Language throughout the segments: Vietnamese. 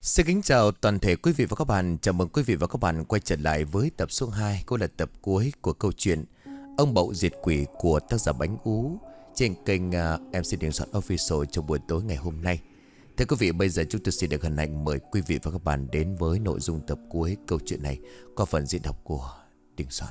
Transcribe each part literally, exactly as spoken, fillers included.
Xin kính chào toàn thể quý vị và các bạn. Chào mừng quý vị và các bạn quay trở lại với tập số hai, cũng là tập cuối của câu chuyện Ông Bậu Diệt Quỷ của tác giả Bánh Ú trên kênh uh, em xê Đình Soạn Official trong buổi tối ngày hôm nay. Thưa quý vị, bây giờ chúng tôi xin được hân hạnh mời quý vị và các bạn đến với nội dung tập cuối câu chuyện này qua phần diễn đọc của Đình Soạn.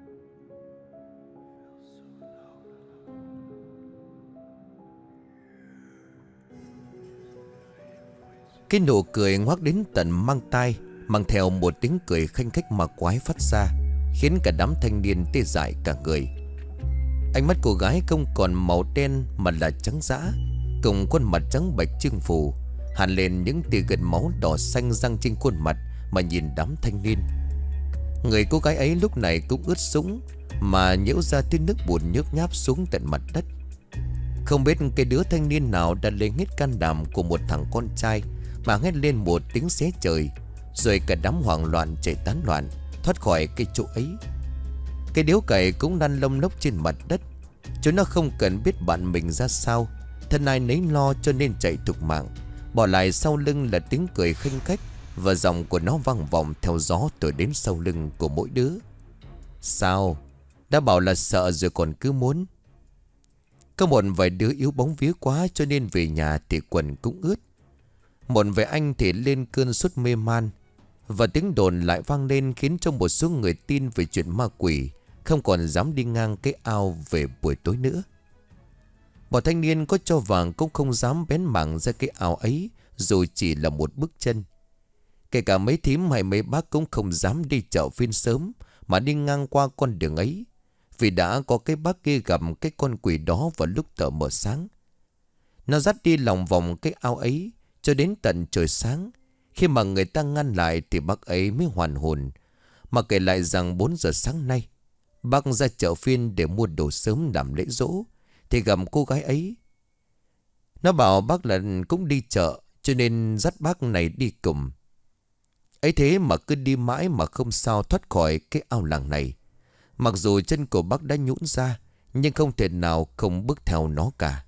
Cái nụ cười ngoác đến tận mang tai, mang theo một tiếng cười khanh khách mà quái phát ra, khiến cả đám thanh niên tê dại cả người. Ánh mắt cô gái không còn màu đen mà là trắng dã, cùng khuôn mặt trắng bệch trưng phù, hằn lên những tia gân máu đỏ xanh răng trên khuôn mặt mà nhìn đám thanh niên. Người cô gái ấy lúc này cũng ướt sũng, mà nhễu ra tiếng nước bùn nhớp nháp xuống tận mặt đất. Không biết cái đứa thanh niên nào đã lấy hết can đảm của một thằng con trai mà hét lên một tiếng xé trời, rồi cả đám hoảng loạn chạy tán loạn thoát khỏi cái chỗ ấy. Cái điếu cày cũng lăn lông lốc trên mặt đất. Chúng nó không cần biết bạn mình ra sao, thân ai nấy lo cho nên chạy thục mạng, bỏ lại sau lưng là tiếng cười khinh khách, và giọng của nó vang vọng theo gió từ đến sau lưng của mỗi đứa. Sao? Đã bảo là sợ rồi còn cứ muốn. Có một vài đứa yếu bóng vía quá cho nên về nhà thì quần cũng ướt. Một vài anh thì lên cơn sốt mê man, và tiếng đồn lại vang lên khiến cho một số người tin về chuyện ma quỷ, không còn dám đi ngang cái ao về buổi tối nữa. Bọn thanh niên có cho vàng cũng không dám bén mảng ra cái ao ấy, dù chỉ là một bước chân. Kể cả mấy thím hay mấy bác cũng không dám đi chợ phiên sớm mà đi ngang qua con đường ấy, vì đã có cái bác kia gặp cái con quỷ đó vào lúc tờ mờ sáng. Nó dắt đi lòng vòng cái ao ấy cho đến tận trời sáng. Khi mà người ta ngăn lại thì bác ấy mới hoàn hồn, mà kể lại rằng bốn giờ sáng nay bác ra chợ phiên để mua đồ sớm làm lễ giỗ, thì gặp cô gái ấy. Nó bảo bác là cũng đi chợ cho nên dắt bác này đi cùng. Ấy thế mà cứ đi mãi mà không sao thoát khỏi cái ao làng này. Mặc dù chân của bác đã nhũn ra, nhưng không thể nào không bước theo nó cả.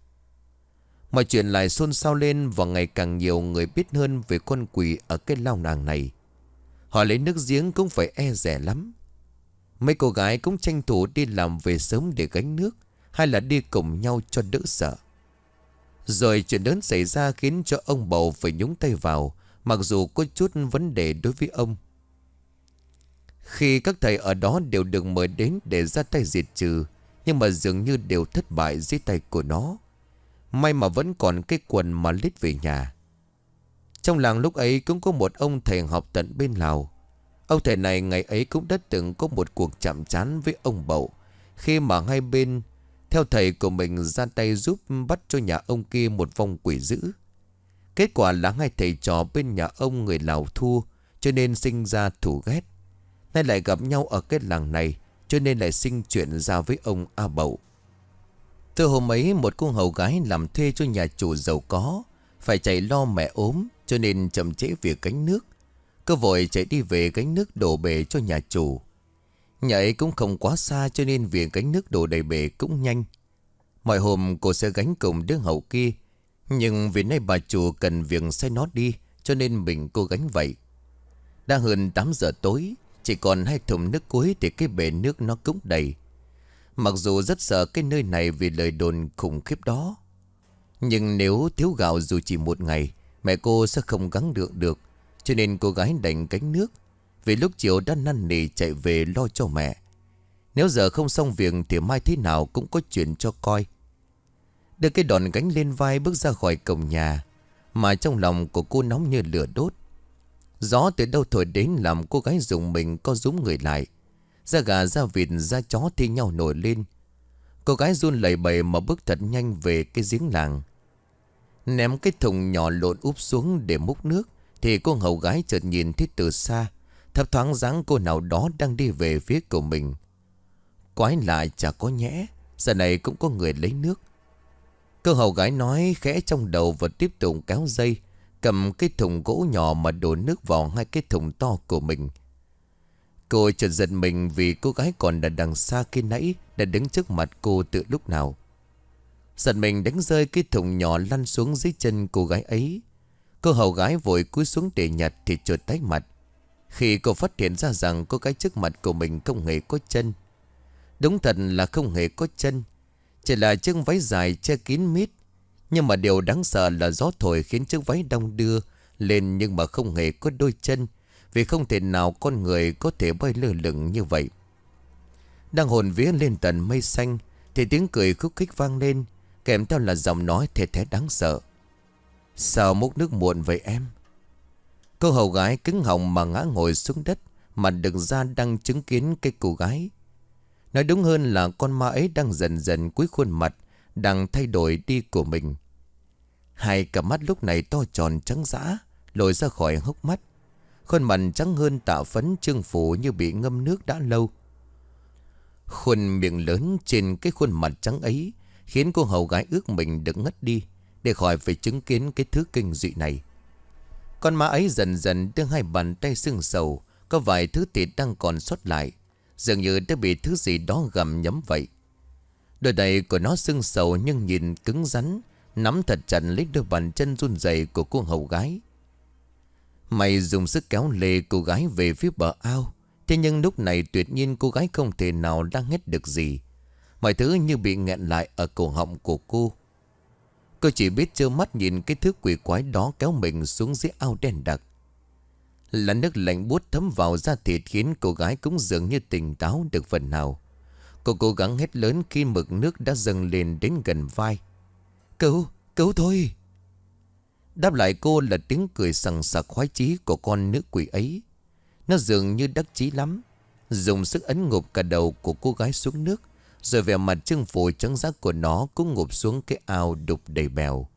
Mọi chuyện lại xôn xao lên, và ngày càng nhiều người biết hơn về con quỷ ở cái lao nàng này. Họ lấy nước giếng cũng phải e dè lắm. Mấy cô gái cũng tranh thủ đi làm về sớm để gánh nước, hay là đi cùng nhau cho đỡ sợ. Rồi chuyện lớn xảy ra khiến cho ông bầu phải nhúng tay vào, mặc dù có chút vấn đề đối với ông. Khi các thầy ở đó đều được mời đến để ra tay diệt trừ, nhưng mà dường như đều thất bại dưới tay của nó. May mà vẫn còn cái quần mà lết về nhà. Trong làng lúc ấy cũng có một ông thầy học tận bên Lào. Ông thầy này ngày ấy cũng đã từng có một cuộc chạm trán với ông Bậu, khi mà hai bên theo thầy của mình ra tay giúp bắt cho nhà ông kia một vong quỷ dữ. Kết quả là hai thầy trò bên nhà ông người Lào thua, cho nên sinh ra thù ghét. Nay lại gặp nhau ở cái làng này, cho nên lại sinh chuyện ra với ông A Bậu. Từ hôm ấy, một cô hầu gái làm thuê cho nhà chủ giàu có phải chạy lo mẹ ốm, cho nên chậm trễ việc gánh nước. Cô vội chạy đi về gánh nước đổ bể cho nhà chủ. Nhà ấy cũng không quá xa, cho nên việc gánh nước đổ đầy bể cũng nhanh. Mọi hôm cô sẽ gánh cùng đứa hầu kia, nhưng vì nay bà chủ cần việc sai nó đi, cho nên mình cô gánh vậy. Đã hơn tám giờ tối, chỉ còn hai thùng nước cuối thì cái bể nước nó cũng đầy. Mặc dù rất sợ cái nơi này vì lời đồn khủng khiếp đó, nhưng nếu thiếu gạo dù chỉ một ngày, mẹ cô sẽ không gắng được được. Cho nên cô gái đành gánh nước, vì lúc chiều đã năn nỉ chạy về lo cho mẹ. Nếu giờ không xong việc thì mai thế nào cũng có chuyện cho coi. Đưa cái đòn gánh lên vai bước ra khỏi cổng nhà, mà trong lòng của cô nóng như lửa đốt. Gió từ đâu thổi đến làm cô gái dùng mình co rúm người lại. Da gà da vịt da chó thi nhau nổi lên. Cô gái run lẩy bẩy mà bước thật nhanh về cái giếng làng. Ném cái thùng nhỏ lộn úp xuống để múc nước, thì cô hầu gái chợt nhìn thấy từ xa, thấp thoáng dáng cô nào đó đang đi về phía của mình. Quái lạ chả có nhẽ, giờ này cũng có người lấy nước. Cô hầu gái nói khẽ trong đầu và tiếp tục kéo dây, cầm cái thùng gỗ nhỏ mà đổ nước vào hai cái thùng to của mình. Cô chợt giật mình vì cô gái còn đã đằng xa khi nãy đã đứng trước mặt cô từ lúc nào. Giật mình đánh rơi cái thùng nhỏ lăn xuống dưới chân cô gái ấy. Cô hầu gái vội cúi xuống để nhặt thì chợt tái mặt khi cô phát hiện ra rằng cô gái trước mặt của mình không hề có chân. Đúng thật là không hề có chân, chỉ là chiếc váy dài che kín mít. Nhưng mà điều đáng sợ là gió thổi khiến chiếc váy đong đưa lên nhưng mà không hề có đôi chân, vì không thể nào con người có thể bay lơ lửng như vậy. Đang hồn vía lên tận mây xanh thì tiếng cười khúc khích vang lên, kèm theo là giọng nói thề thé đáng sợ. Sao múc nước muộn vậy em? Cô hầu gái cứng họng mà ngã ngồi xuống đất, mặt đực ra đang chứng kiến cái cô gái. Nói đúng hơn là con ma ấy đang dần dần cúi khuôn mặt, đang thay đổi đi của mình. Hai cặp mắt lúc này to tròn trắng dã, lồi ra khỏi hốc mắt. Khuôn mặt trắng hơn tạ phấn trương phủ như bị ngâm nước đã lâu. Khuôn miệng lớn trên cái khuôn mặt trắng ấy khiến cô hầu gái ước mình được ngất đi để khỏi phải chứng kiến cái thứ kinh dị này. Con ma ấy dần dần đưa hai bàn tay sưng sầu, có vài thứ thịt đang còn sót lại, dường như đã bị thứ gì đó gặm nhấm vậy. Đôi tay của nó sưng sầu nhưng nhìn cứng rắn, nắm thật chặt lấy đôi bàn chân run rẩy của cô hầu gái. Mày dùng sức kéo lê cô gái về phía bờ ao. Thế nhưng lúc này tuyệt nhiên cô gái không thể nào đang hét được gì. Mọi thứ như bị nghẹn lại ở cổ họng của cô. Cô chỉ biết trơ mắt nhìn cái thứ quỷ quái đó kéo mình xuống dưới ao đen đặc. Là nước lạnh buốt thấm vào da thịt khiến cô gái cũng dường như tỉnh táo được phần nào. Cô cố gắng hét lớn khi mực nước đã dâng lên đến gần vai. Cứu, cứu thôi. Đáp lại cô là tiếng cười sằng sặc khoái chí của con nữ quỷ ấy. Nó dường như đắc chí lắm, dùng sức ấn ngụp cả đầu của cô gái xuống nước, rồi vẻ mặt trưng phổi trắng rác của nó cũng ngụp xuống cái ao đục đầy bèo.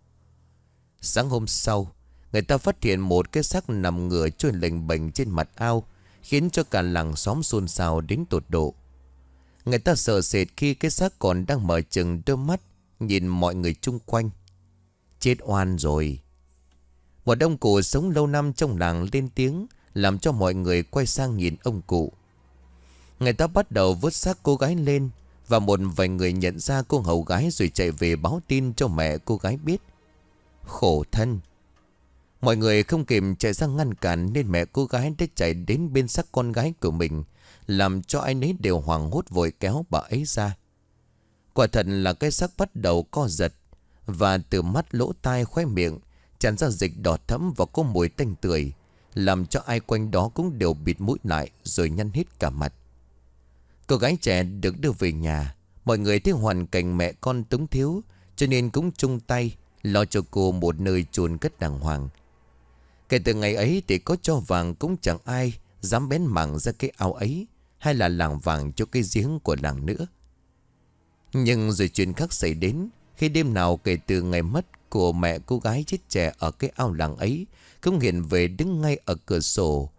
Sáng hôm sau, người ta phát hiện một cái xác nằm ngửa trôi lềnh bềnh trên mặt ao, khiến cho cả làng xóm xôn xao đến tột độ. Người ta sợ sệt khi cái xác còn đang mở chừng đôi mắt nhìn mọi người chung quanh. Chết oan rồi. Một ông cụ sống lâu năm trong làng lên tiếng, làm cho mọi người quay sang nhìn ông cụ. Người ta bắt đầu vớt xác cô gái lên, và một vài người nhận ra cô hầu gái rồi chạy về báo tin cho mẹ cô gái biết. Khổ thân. Mọi người không kịp chạy ra ngăn cản nên mẹ cô gái đã chạy đến bên xác con gái của mình, làm cho ai nấy đều hoảng hốt vội kéo bà ấy ra. Quả thật là cái xác bắt đầu co giật, và từ mắt, lỗ tai, khóe miệng tràn ra dịch đỏ thẫm và có mùi tanh tưởi, làm cho ai quanh đó cũng đều bịt mũi lại rồi nhăn hết cả mặt. Cô gái trẻ được đưa về nhà. Mọi người thấy hoàn cảnh mẹ con túng thiếu, cho nên cũng chung tay lo cho cô một nơi chôn cất đàng hoàng. Kể từ ngày ấy thì có cho vàng cũng chẳng ai dám bén mảng ra cái ao ấy, hay là làng vàng cho cái giếng của làng nữa. Nhưng rồi chuyện khác xảy đến khi đêm nào kể từ ngày mất của mẹ cô gái chết trẻ ở cái ao làng ấy cũng hiện về đứng ngay ở cửa sổ.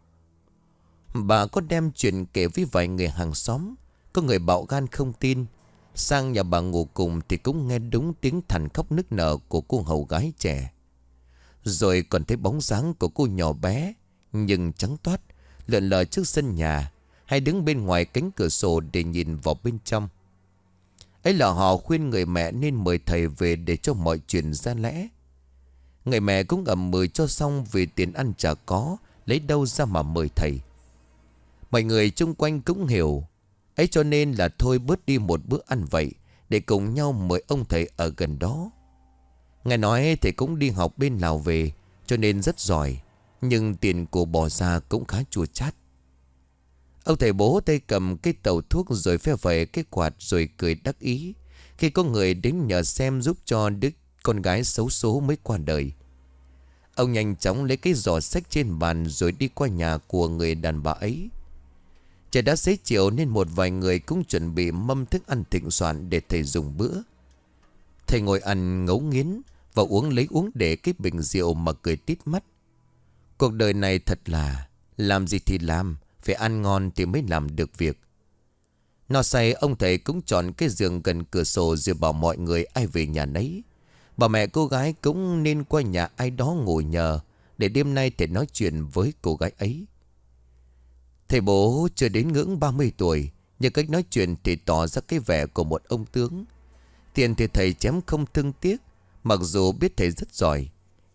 Bà có đem chuyện kể với vài người hàng xóm. Có người bạo gan không tin, sang nhà bà ngủ cùng thì cũng nghe đúng tiếng thằn khóc nức nở của cô hầu gái trẻ. Rồi còn thấy bóng dáng của cô nhỏ bé nhưng trắng toát lượn lờ trước sân nhà, hay đứng bên ngoài cánh cửa sổ để nhìn vào bên trong. Ấy là họ khuyên người mẹ nên mời thầy về để cho mọi chuyện ra lẽ. Người mẹ cũng ậm mời cho xong vì tiền ăn chả có, lấy đâu ra mà mời thầy. Mọi người chung quanh cũng hiểu, ấy cho nên là thôi bớt đi một bữa ăn vậy, để cùng nhau mời ông thầy ở gần đó. Nghe nói thầy cũng đi học bên Lào về, cho nên rất giỏi, nhưng tiền của bỏ ra cũng khá chua chát. Ông thầy bố tay cầm cái tàu thuốc rồi phe phẩy cái quạt rồi cười đắc ý khi có người đến nhờ xem giúp cho đứa con gái xấu số mới qua đời. Ông nhanh chóng lấy cái giỏ xách trên bàn rồi đi qua nhà của người đàn bà ấy. Trời đã xế chiều nên một vài người cũng chuẩn bị mâm thức ăn thịnh soạn để thầy dùng bữa. Thầy ngồi ăn ngấu nghiến và uống lấy uống để cái bình rượu mà cười tít mắt. Cuộc đời này thật là làm gì thì làm, phải ăn ngon thì mới làm được việc. No say, ông thầy cũng chọn cái giường gần cửa sổ rồi bảo mọi người ai về nhà nấy. Bà mẹ cô gái cũng nên qua nhà ai đó ngủ nhờ để đêm nay thầy nói chuyện với cô gái ấy. Thầy bố chưa đến ngưỡng ba mươi tuổi, nhưng cách nói chuyện thì tỏ ra cái vẻ của một ông tướng. Tiền thì thầy chém không thương tiếc, mặc dù biết thầy rất giỏi.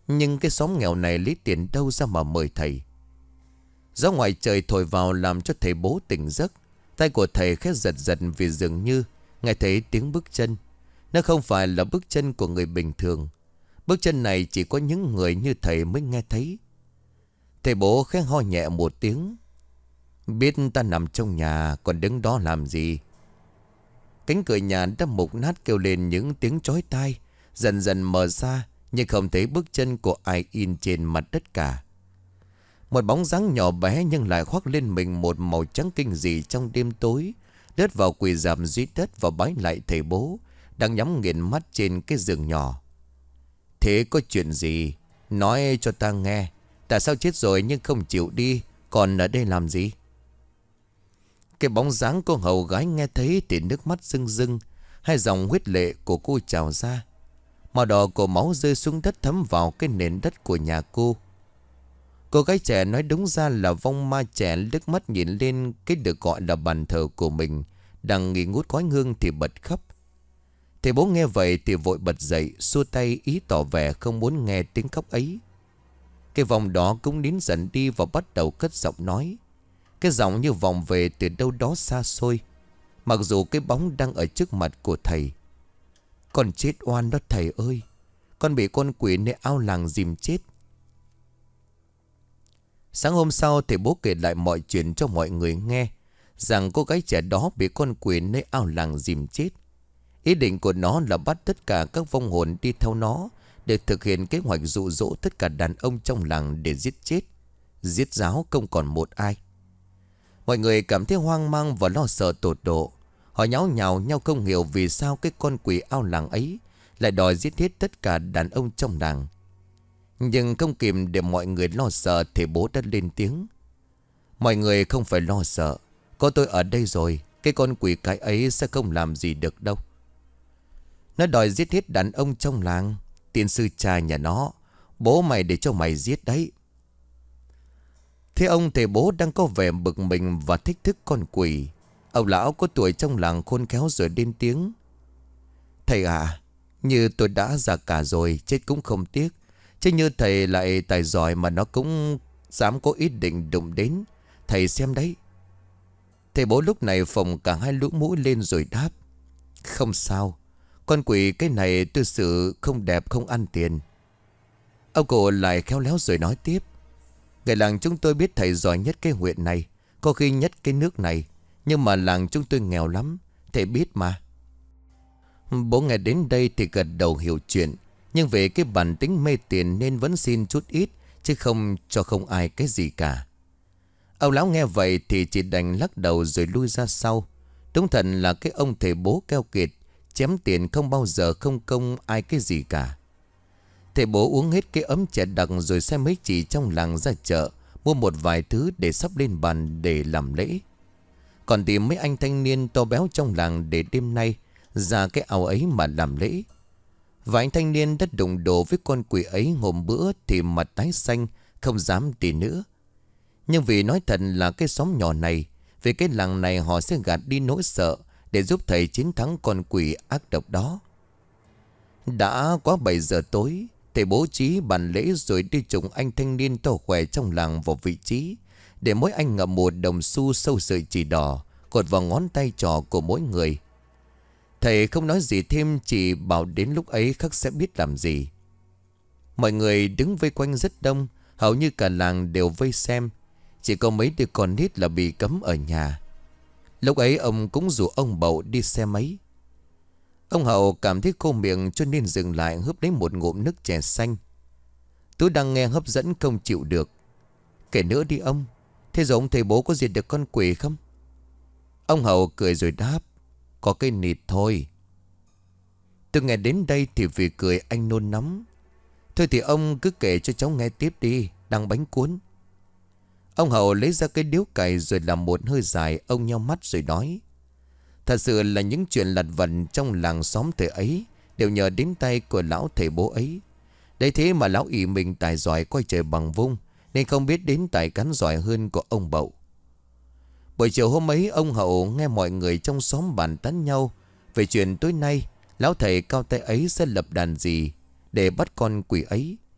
Nhưng cái xóm nghèo này lấy tiền đâu ra mà mời thầy? Gió ngoài trời thổi vào làm cho thầy bố tỉnh giấc. Tay của thầy khẽ giật giật vì dường như nghe thấy tiếng bước chân. Nó không phải là bước chân của người bình thường. Bước chân này chỉ có những người như thầy mới nghe thấy. Thầy bố khẽ ho nhẹ một tiếng. Biết ta nằm trong nhà còn đứng đó làm gì? Cánh cửa nhà đã mục nát kêu lên những tiếng chói tai. Dần dần mở ra nhưng không thấy bước chân của ai in trên mặt đất cả. Một bóng dáng nhỏ bé nhưng lại khoác lên mình một màu trắng kinh dị trong đêm tối, lướt vào quỳ rạp dưới đất và bái lại thầy bố đang nhắm nghiền mắt trên cái giường nhỏ. Thế có chuyện gì? Nói cho ta nghe. Tại sao chết rồi nhưng không chịu đi, còn ở đây làm gì? Cái bóng dáng cô hầu gái nghe thấy thì nước mắt rưng rưng. Hai dòng huyết lệ của cô trào ra. Màu đỏ của máu rơi xuống đất thấm vào cái nền đất của nhà cô. Cô gái trẻ nói đúng ra là vong ma trẻ liếc mắt nhìn lên cái được gọi là bàn thờ của mình đang nghi ngút khói hương thì bật khóc. Thầy bố nghe vậy thì vội bật dậy, xua tay ý tỏ vẻ không muốn nghe tiếng khóc ấy. Cái vòng đó cũng nín dần đi và bắt đầu cất giọng nói. Cái giọng như vòng về từ đâu đó xa xôi. Mặc dù cái bóng đang ở trước mặt của thầy. Con chết oan đó thầy ơi. Con bị con quỷ nơi ao làng dìm chết. Sáng hôm sau thầy bố kể lại mọi chuyện cho mọi người nghe. Rằng cô gái trẻ đó bị con quỷ nơi ao làng dìm chết. Ý định của nó là bắt tất cả các vong hồn đi theo nó để thực hiện kế hoạch dụ dỗ tất cả đàn ông trong làng để giết chết. Giết giáo không còn một ai. Mọi người cảm thấy hoang mang và lo sợ tột độ. Họ nháo nhào nhau không hiểu vì sao cái con quỷ ao làng ấy lại đòi giết hết tất cả đàn ông trong làng. Nhưng không kìm để mọi người lo sợ thì bố đã lên tiếng. Mọi người không phải lo sợ. Có tôi ở đây rồi. Cái con quỷ cái ấy sẽ không làm gì được đâu. Nó đòi giết hết đàn ông trong làng. Tiên sư cha nhà nó. Bố mày để cho mày giết đấy. Thế ông thầy bố đang có vẻ bực mình và thách thức con quỷ. Ông lão có tuổi trong làng khôn khéo rồi lên tiếng. Thầy à, như tôi đã già cả rồi, chết cũng không tiếc. Chứ như thầy lại tài giỏi mà nó cũng dám có ý định đụng đến. Thầy xem đấy. Thầy bố lúc này phồng cả hai lũ mũi lên rồi đáp. Không sao. Con quỷ cái này tôi xử không đẹp không ăn tiền. Ông cụ lại khéo léo rồi nói tiếp. Người làng chúng tôi biết thầy giỏi nhất cái huyện này. Có khi nhất cái nước này. Nhưng mà làng chúng tôi nghèo lắm. Thầy biết mà. Bố nghe đến đây thì gật đầu hiểu chuyện. Nhưng về cái bản tính mê tiền nên vẫn xin chút ít. Chứ không cho không ai cái gì cả. Ông lão nghe vậy thì chỉ đành lắc đầu rồi lui ra sau. Đúng thật là cái ông thầy bố keo kiệt. Chém tiền không bao giờ không công ai cái gì cả. Thầy bố uống hết cái ấm chè đặc rồi xem mấy chị trong làng ra chợ. Mua một vài thứ để sắp lên bàn để làm lễ. Còn tìm mấy anh thanh niên to béo trong làng để đêm nay ra cái ao ấy mà làm lễ. Và anh thanh niên đã đụng độ với con quỷ ấy hôm bữa thì mặt tái xanh không dám đi nữa. Nhưng vì nói thật là cái xóm nhỏ này, vì cái làng này họ sẽ gạt đi nỗi sợ để giúp thầy chiến thắng con quỷ ác độc đó. Đã quá bảy giờ tối, thầy bố trí bàn lễ rồi đi trùng anh thanh niên to khỏe trong làng vào vị trí, để mỗi anh ngậm một đồng xu sâu sợi chỉ đỏ cột vào ngón tay trỏ của mỗi người. Thầy không nói gì thêm, chỉ bảo đến lúc ấy khắc sẽ biết làm gì. Mọi người đứng vây quanh rất đông, hầu như cả làng đều vây xem. Chỉ có mấy đứa con nít là bị cấm ở nhà. Lúc ấy ông cũng rủ ông Bậu đi xe máy. Ông Hậu cảm thấy khô miệng cho nên dừng lại hớp lấy một ngụm nước chè xanh. Tôi đang nghe hấp dẫn không chịu được. Kể nữa đi ông. Thế rồi ông thầy bố có diệt được con quỷ không? Ông Hậu cười rồi đáp. Có cái nịt thôi. Tôi nghe đến đây thì vì cười anh nôn nóng. Thôi thì ông cứ kể cho cháu nghe tiếp đi. Đang bánh cuốn. Ông Hậu lấy ra cái điếu cày rồi làm một hơi dài. Ông nheo mắt rồi nói. Thật sự là những chuyện lặt vặt trong làng xóm thời ấy đều nhờ đến tay của lão thầy bố ấy. Đấy thế mà lão ỷ mình tài giỏi coi trời bằng vung, nên không biết đến tài cán giỏi hơn của ông Bậu. Buổi chiều hôm ấy, ông Hậu nghe mọi người trong xóm bàn tán nhau về chuyện tối nay lão thầy cao tay ấy sẽ lập đàn gì để bắt con quỷ ấy.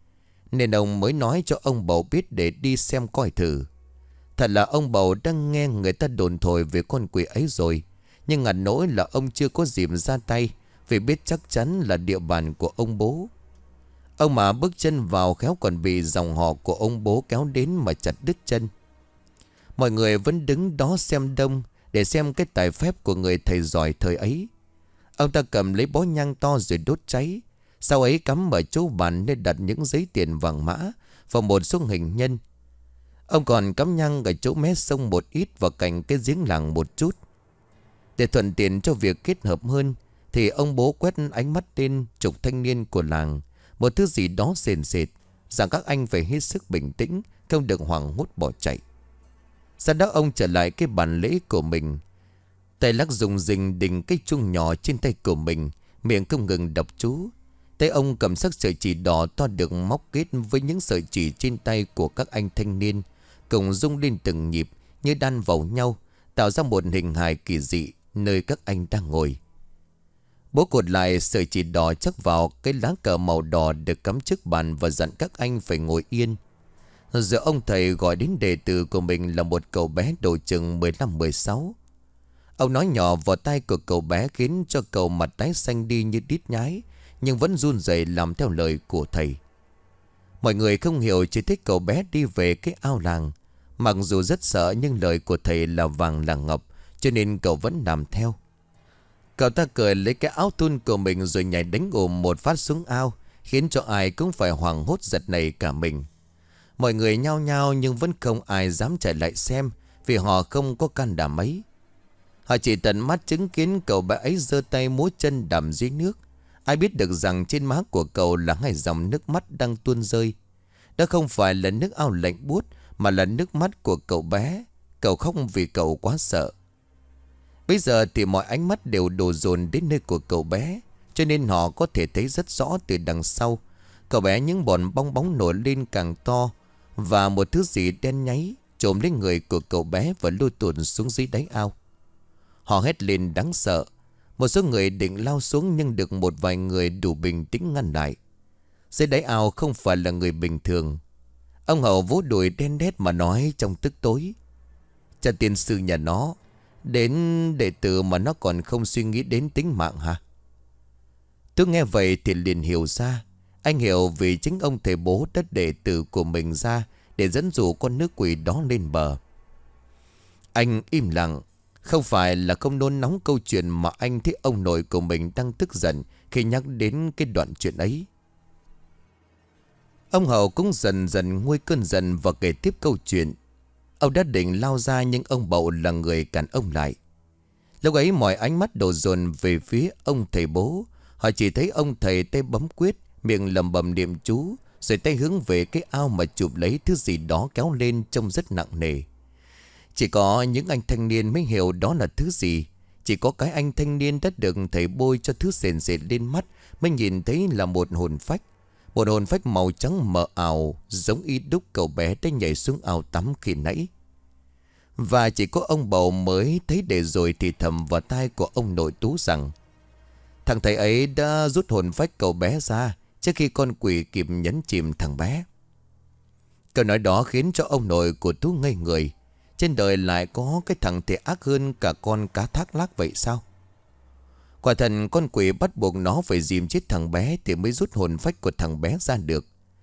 nên ông mới nói cho ông Bầu biết để đi xem coi thử. Thật là ông Bầu đang nghe người ta đồn thổi về con quỷ ấy rồi, nhưng ngặt nỗi là ông chưa có dịp ra tay, vì biết chắc chắn là địa bàn của ông bố. Ông mà bước chân vào khéo còn bị dòng họ của ông bố kéo đến mà chặt đứt chân. Mọi người vẫn đứng đó xem đông để xem cái tài phép của người thầy giỏi thời ấy. Ông ta cầm lấy bó nhang to rồi đốt cháy. Sau ấy cắm ở chỗ bàn nên đặt những giấy tiền vàng mã và một số hình nhân. Ông còn cắm nhang ở chỗ mé sông một ít và cạnh cái giếng làng một chút. Để thuận tiện cho việc kết hợp hơn thì ông bố quét ánh mắt lên chục thanh niên của làng, một thứ gì đó sền sệt, rằng các anh phải hết sức bình tĩnh, không được hoảng hốt bỏ chạy. Sau đó ông trở lại cái bàn lễ của mình, tay lắc rung rinh đình cái chuông nhỏ trên tay của mình, miệng không ngừng đọc chú. Tay ông cầm sắc sợi chỉ đỏ to được móc kết với những sợi chỉ trên tay của các anh thanh niên, cùng rung lên từng nhịp như đan vào nhau, tạo ra một hình hài kỳ dị nơi các anh đang ngồi. Bố cột lại sợi chỉ đỏ chắc vào cái lá cờ màu đỏ được cắm trước bàn và dặn các anh phải ngồi yên. Giờ ông thầy gọi đến đệ tử của mình là một cậu bé độ chừng mười lăm mười sáu. Ông nói nhỏ vào tai của cậu bé khiến cho cậu mặt tái xanh đi như đít nhái, nhưng vẫn run rẩy làm theo lời của thầy. Mọi người không hiểu, chỉ thích cậu bé đi về cái ao làng. Mặc dù rất sợ nhưng lời của thầy là vàng là ngọc, cho nên cậu vẫn làm theo. Cậu ta cười lấy cái áo thun của mình rồi nhảy đánh ùm một phát xuống ao, khiến cho ai cũng phải hoảng hốt giật nảy cả mình. Mọi người nhao nhao nhưng vẫn không ai dám chạy lại xem, vì họ không có can đảm ấy. Họ chỉ tận mắt chứng kiến cậu bé ấy giơ tay múa chân đầm dưới nước. Ai biết được rằng trên má của cậu là hai dòng nước mắt đang tuôn rơi. Đó không phải là nước ao lạnh buốt, mà là nước mắt của cậu bé. Cậu khóc vì cậu quá sợ. Bây giờ thì mọi ánh mắt đều đổ dồn đến nơi của cậu bé, cho nên họ có thể thấy rất rõ từ đằng sau. Cậu bé những bọt bong bóng nổi lên càng to, và một thứ gì đen nháy trồm lên người của cậu bé và lôi tuột xuống dưới đáy ao. Họ hét lên đáng sợ. Một số người định lao xuống nhưng được một vài người đủ bình tĩnh ngăn lại. Dưới đáy ao không phải là người bình thường. Ông Hậu vỗ đùi đen đét mà nói trong tức tối: "Cha tiên sư nhà nó đến đệ tử mà nó còn không suy nghĩ đến tính mạng hả?" Tôi nghe vậy thì liền hiểu ra. Anh hiểu vì chính ông thầy bố đã đệ tử của mình ra để dẫn dụ con nước quỷ đó lên bờ. Anh im lặng. Không phải là không nôn nóng câu chuyện, mà anh thấy ông nội của mình đang tức giận khi nhắc đến cái đoạn chuyện ấy. Ông Hậu cũng dần dần nguôi cơn giận và kể tiếp câu chuyện. Ông đã định lao ra nhưng ông Bậu là người cản ông lại. Lúc ấy mọi ánh mắt đổ dồn về phía ông thầy bố. Họ chỉ thấy ông thầy tay bấm quyết, miệng lầm bầm niệm chú, rồi tay hướng về cái ao mà chụp lấy thứ gì đó kéo lên trông rất nặng nề. Chỉ có những anh thanh niên mới hiểu đó là thứ gì. Chỉ có cái anh thanh niên đã được thầy bôi cho thứ sền sệt lên mắt mới nhìn thấy là một hồn phách. Một hồn phách màu trắng mờ ảo, giống y đúc cậu bé đã nhảy xuống ao tắm khi nãy. Và chỉ có ông Bầu mới thấy để rồi thì thầm vào tai của ông nội Tú rằng thằng thầy ấy đã rút hồn phách cậu bé ra trước khi con quỷ kịp nhấn chìm thằng bé. Câu nói đó khiến cho ông nội của Tú ngây người. Trên đời lại có cái thằng thì ác hơn cả con cá thác lác vậy sao? Quả thật con quỷ bắt buộc nó phải dìm chết thằng bé thì mới rút hồn phách của thằng bé ra được.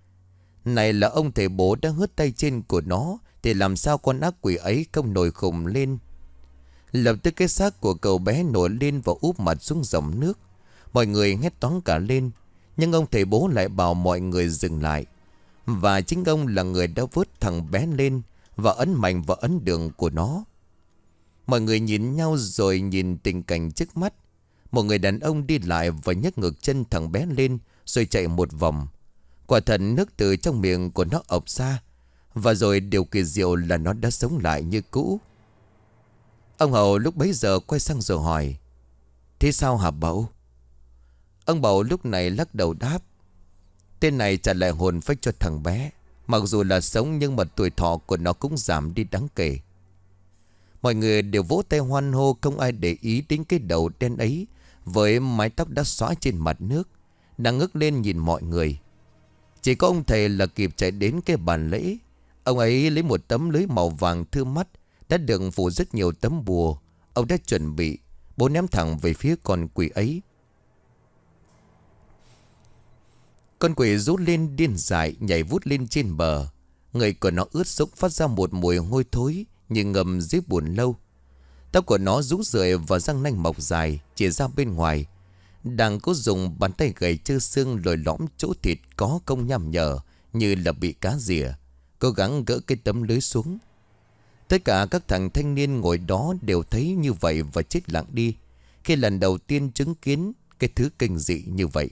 Này là ông thầy bố đã hớt tay trên của nó, thì làm sao con ác quỷ ấy không nổi khùng lên. Lập tức cái xác của cậu bé nổi lên và úp mặt xuống dòng nước. Mọi người hét toáng cả lên. Nhưng ông thầy bố lại bảo mọi người dừng lại. Và chính ông là người đã vớt thằng bé lên và ấn mạnh vào ấn đường của nó. Mọi người nhìn nhau rồi nhìn tình cảnh trước mắt. Một người đàn ông đi lại và nhấc ngược chân thằng bé lên rồi chạy một vòng. Quả thật nước từ trong miệng của nó ọc ra. Và rồi điều kỳ diệu là nó đã sống lại như cũ. Ông Hậu lúc bấy giờ quay sang rồi hỏi: "Thế sao hả Bậu?" Ông Bậu lúc này lắc đầu đáp: "Tên này trả lại hồn phách cho thằng bé. Mặc dù là sống nhưng mà tuổi thọ của nó cũng giảm đi đáng kể." Mọi người đều vỗ tay hoan hô, không ai để ý đến cái đầu đen ấy với mái tóc đã xõa trên mặt nước, đang ngước lên nhìn mọi người. Chỉ có ông thầy là kịp chạy đến cái bàn lễ. Ông ấy lấy một tấm lưới màu vàng thưa mắt, đã được phủ rất nhiều tấm bùa. Ông đã chuẩn bị, bố ném thẳng về phía con quỷ ấy. Con quỷ rút lên điên dại, nhảy vút lên trên bờ. Người của nó ướt sũng, phát ra một mùi hôi thối như ngầm dưới bùn lâu. Tóc của nó rũ rượi và răng nanh mọc dài chỉ ra bên ngoài. Đang cố dùng bàn tay gầy trơ xương lồi lõm chỗ thịt có công nham nhở như là bị cá rỉa, cố gắng gỡ cái tấm lưới xuống. Tất cả các thằng thanh niên ngồi đó đều thấy như vậy và chết lặng đi khi lần đầu tiên chứng kiến cái thứ kinh dị như vậy.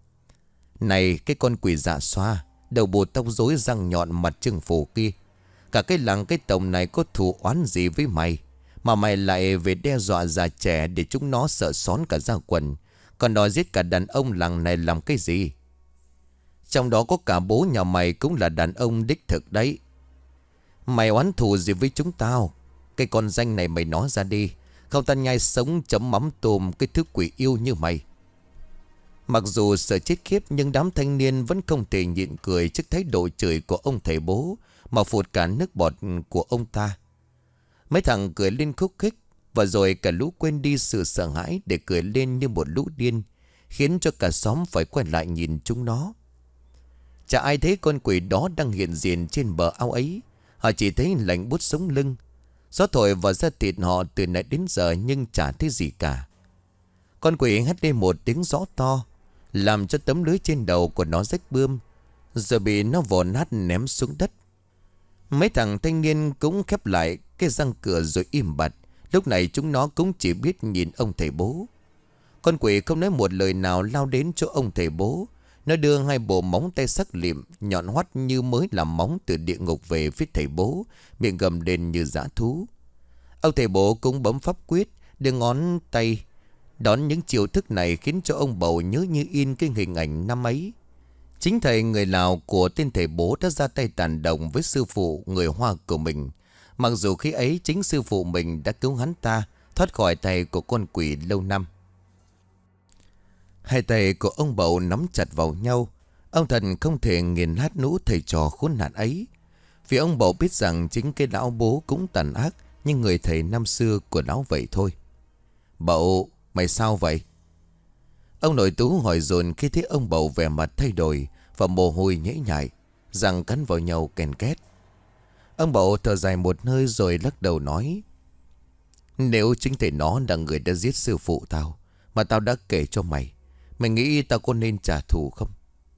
Này cái con quỷ dạ xoa, đầu bù tóc rối, răng nhọn, mặt trừng phù kia, cả cái làng cái tổng này có thù oán gì với mày mà mày lại về đe dọa già trẻ để chúng nó sợ xón cả ra quần, còn đòi giết cả đàn ông làng này làm cái gì? Trong đó có cả bố nhà mày cũng là đàn ông đích thực đấy. Mày oán thù gì với chúng tao? Cái con danh này mày nói ra đi, không tao nhai sống chấm mắm tôm cái thứ quỷ yêu như mày. Mặc dù sợ chết khiếp nhưng đám thanh niên vẫn không thể nhịn cười trước thái độ chửi của ông thầy bố mà phụt cả nước bọt của ông ta. Mấy thằng cười lên khúc khích, và rồi cả lũ quên đi sự sợ hãi để cười lên như một lũ điên, khiến cho cả xóm phải quay lại nhìn chúng nó. Chả ai thấy con quỷ đó đang hiện diện trên bờ ao ấy. Họ chỉ thấy lạnh buốt sống lưng. Gió thổi vào da thịt họ từ nãy đến giờ nhưng chả thấy gì cả. Con quỷ hét lên một tiếng rõ to, làm cho tấm lưới trên đầu của nó rách bươm, rồi bị nó vò nát ném xuống đất. Mấy thằng thanh niên cũng khép lại cái răng cửa rồi im bặt. Lúc này chúng nó cũng chỉ biết nhìn ông thầy bố. Con quỷ không nói một lời nào lao đến chỗ ông thầy bố. Nó đưa hai bộ móng tay sắc lịm nhọn hoắt như mới làm móng từ địa ngục về phía thầy bố, miệng gầm lên như dã thú. Ông thầy bố cũng bấm pháp quyết, đưa ngón tay đón những chiêu thức này, khiến cho ông bầu nhớ như in cái hình ảnh năm ấy. Chính thầy người Lào của tên thầy bố đã ra tay tàn độc với sư phụ người Hoa của mình. Mặc dù khi ấy chính sư phụ mình đã cứu hắn ta thoát khỏi tay của con quỷ lâu năm. Hai tay của ông bầu nắm chặt vào nhau. Ông thần không thể nghiền nát nũ thầy trò khốn nạn ấy, vì ông bầu biết rằng chính cái lão bố cũng tàn ác như người thầy năm xưa của lão vậy thôi. Bầu, mày sao vậy? Ông nội Tú hỏi dồn khi thấy ông bầu vẻ mặt thay đổi và mồ hôi nhễ nhại, răng cắn vào nhau kèn két. Ông bầu thở dài một hơi rồi lắc đầu nói: Nếu chính thầy nó là người đã giết sư phụ tao mà tao đã kể cho mày, mày nghĩ tao có nên trả thù không?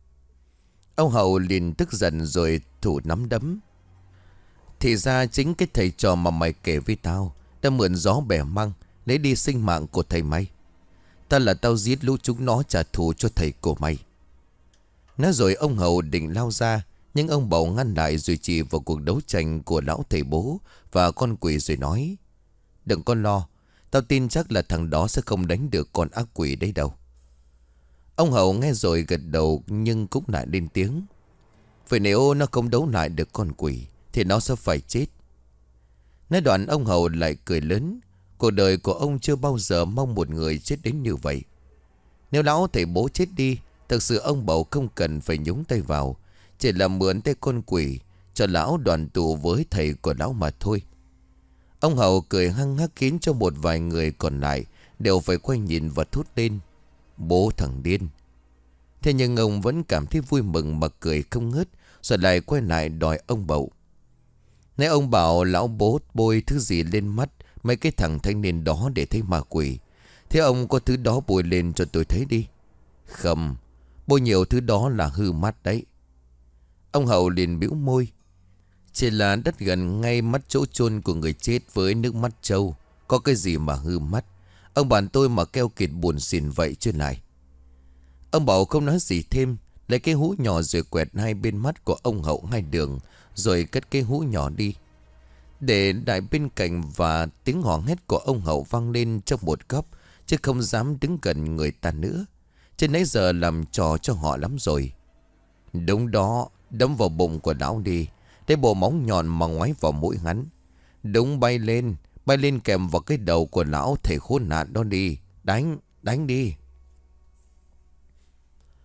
Ông Hậu liền tức giận rồi thủ nắm đấm. Thì ra chính cái thầy trò mà mày kể với tao đã mượn gió bẻ măng lấy đi sinh mạng của thầy mày. Ta là tao giết lũ chúng nó trả thù cho thầy của mày. Nói rồi ông Hậu định lao ra, nhưng ông Bầu ngăn lại rồi chỉ vào cuộc đấu tranh của lão thầy bố và con quỷ rồi nói: Đừng có lo, tao tin chắc là thằng đó sẽ không đánh được con ác quỷ đấy đâu. Ông Hậu nghe rồi gật đầu nhưng cũng lại lên tiếng: Vậy nếu nó không đấu lại được con quỷ thì nó sẽ phải chết. Nói đoạn ông Hậu lại cười lớn. Cuộc đời của ông chưa bao giờ mong một người chết đến như vậy. Nếu lão thầy bố chết đi, thực sự ông Bầu không cần phải nhúng tay vào, chỉ là mượn tay con quỷ cho lão đoàn tụ với thầy của lão mà thôi. Ông Hậu cười hăng hắc khiến cho một vài người còn lại đều phải quay nhìn và thốt lên: Bố thằng điên. Thế nhưng ông vẫn cảm thấy vui mừng mà cười không ngớt, rồi lại quay lại đòi ông Bầu. Nếu ông bảo lão bố bôi thứ gì lên mắt mấy cái thằng thanh niên đó để thấy ma quỷ, thế ông có thứ đó bôi lên cho tôi thấy đi. Không, bôi nhiều thứ đó là hư mắt đấy. Ông Hậu liền bĩu môi. Chỉ là đất gần ngay mắt chỗ chôn của người chết với nước mắt trâu, có cái gì mà hư mắt. Ông bạn tôi mà keo kiệt buồn xỉn vậy chứ lại. Ông Bảo không nói gì thêm, lấy cái hũ nhỏ rồi quẹt hai bên mắt của ông Hậu hai đường, rồi cất cái hũ nhỏ đi. Để đại bên cạnh và tiếng hò hét của ông Hậu vang lên trong một góc, chứ không dám đứng gần người ta nữa. Trên nãy giờ làm trò cho họ lắm rồi. Đúng đó, đấm vào bụng của lão đi, cái bộ móng nhọn mà ngoáy vào mũi hắn. Đúng, bay lên, bay lên kèm vào cái đầu của lão thầy khốn nạn đó đi. Đánh, đánh đi.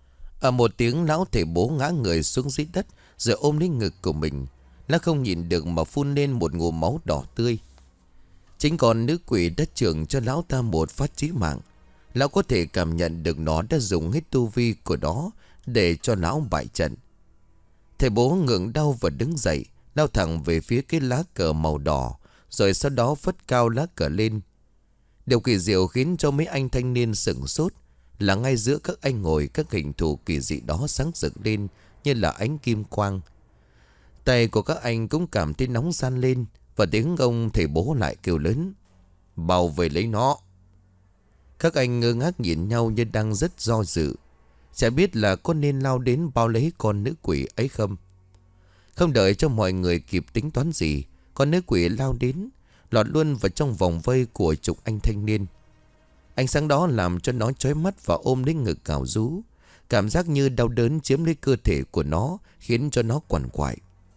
Ở một tiếng lão thầy bố ngã người xuống dưới đất, rồi ôm lấy ngực của mình. Lão không nhịn được mà phun lên một ngụm máu đỏ tươi. Chính con nữ quỷ đã trưởng cho lão ta một phát chí mạng. Lão có thể cảm nhận được nó đã dùng hết tu vi của nó để cho lão bại trận. Thầy bố ngẩng đau và đứng dậy, lao thẳng về phía cái lá cờ màu đỏ, rồi sau đó phất cao lá cờ lên. Điều kỳ diệu khiến cho mấy anh thanh niên sửng sốt là ngay giữa các anh ngồi, các hình thù kỳ dị đó sáng rực lên như là ánh kim quang. Tay của các anh cũng cảm thấy nóng ran lên, và tiếng ông thầy bố lại kêu lớn: "Bảo vệ lấy nó!" Các anh ngơ ngác nhìn nhau như đang rất do dự, chả biết là có nên lao đến bao lấy con nữ quỷ ấy không. Không đợi cho mọi người kịp tính toán gì, con nữ quỷ lao đến, lọt luôn vào trong vòng vây của chục anh thanh niên. Ánh sáng đó làm cho nó chói mắt và ôm lấy ngực cào rú. Cảm giác như đau đớn chiếm lấy cơ thể của nó, khiến cho nó quằn quại.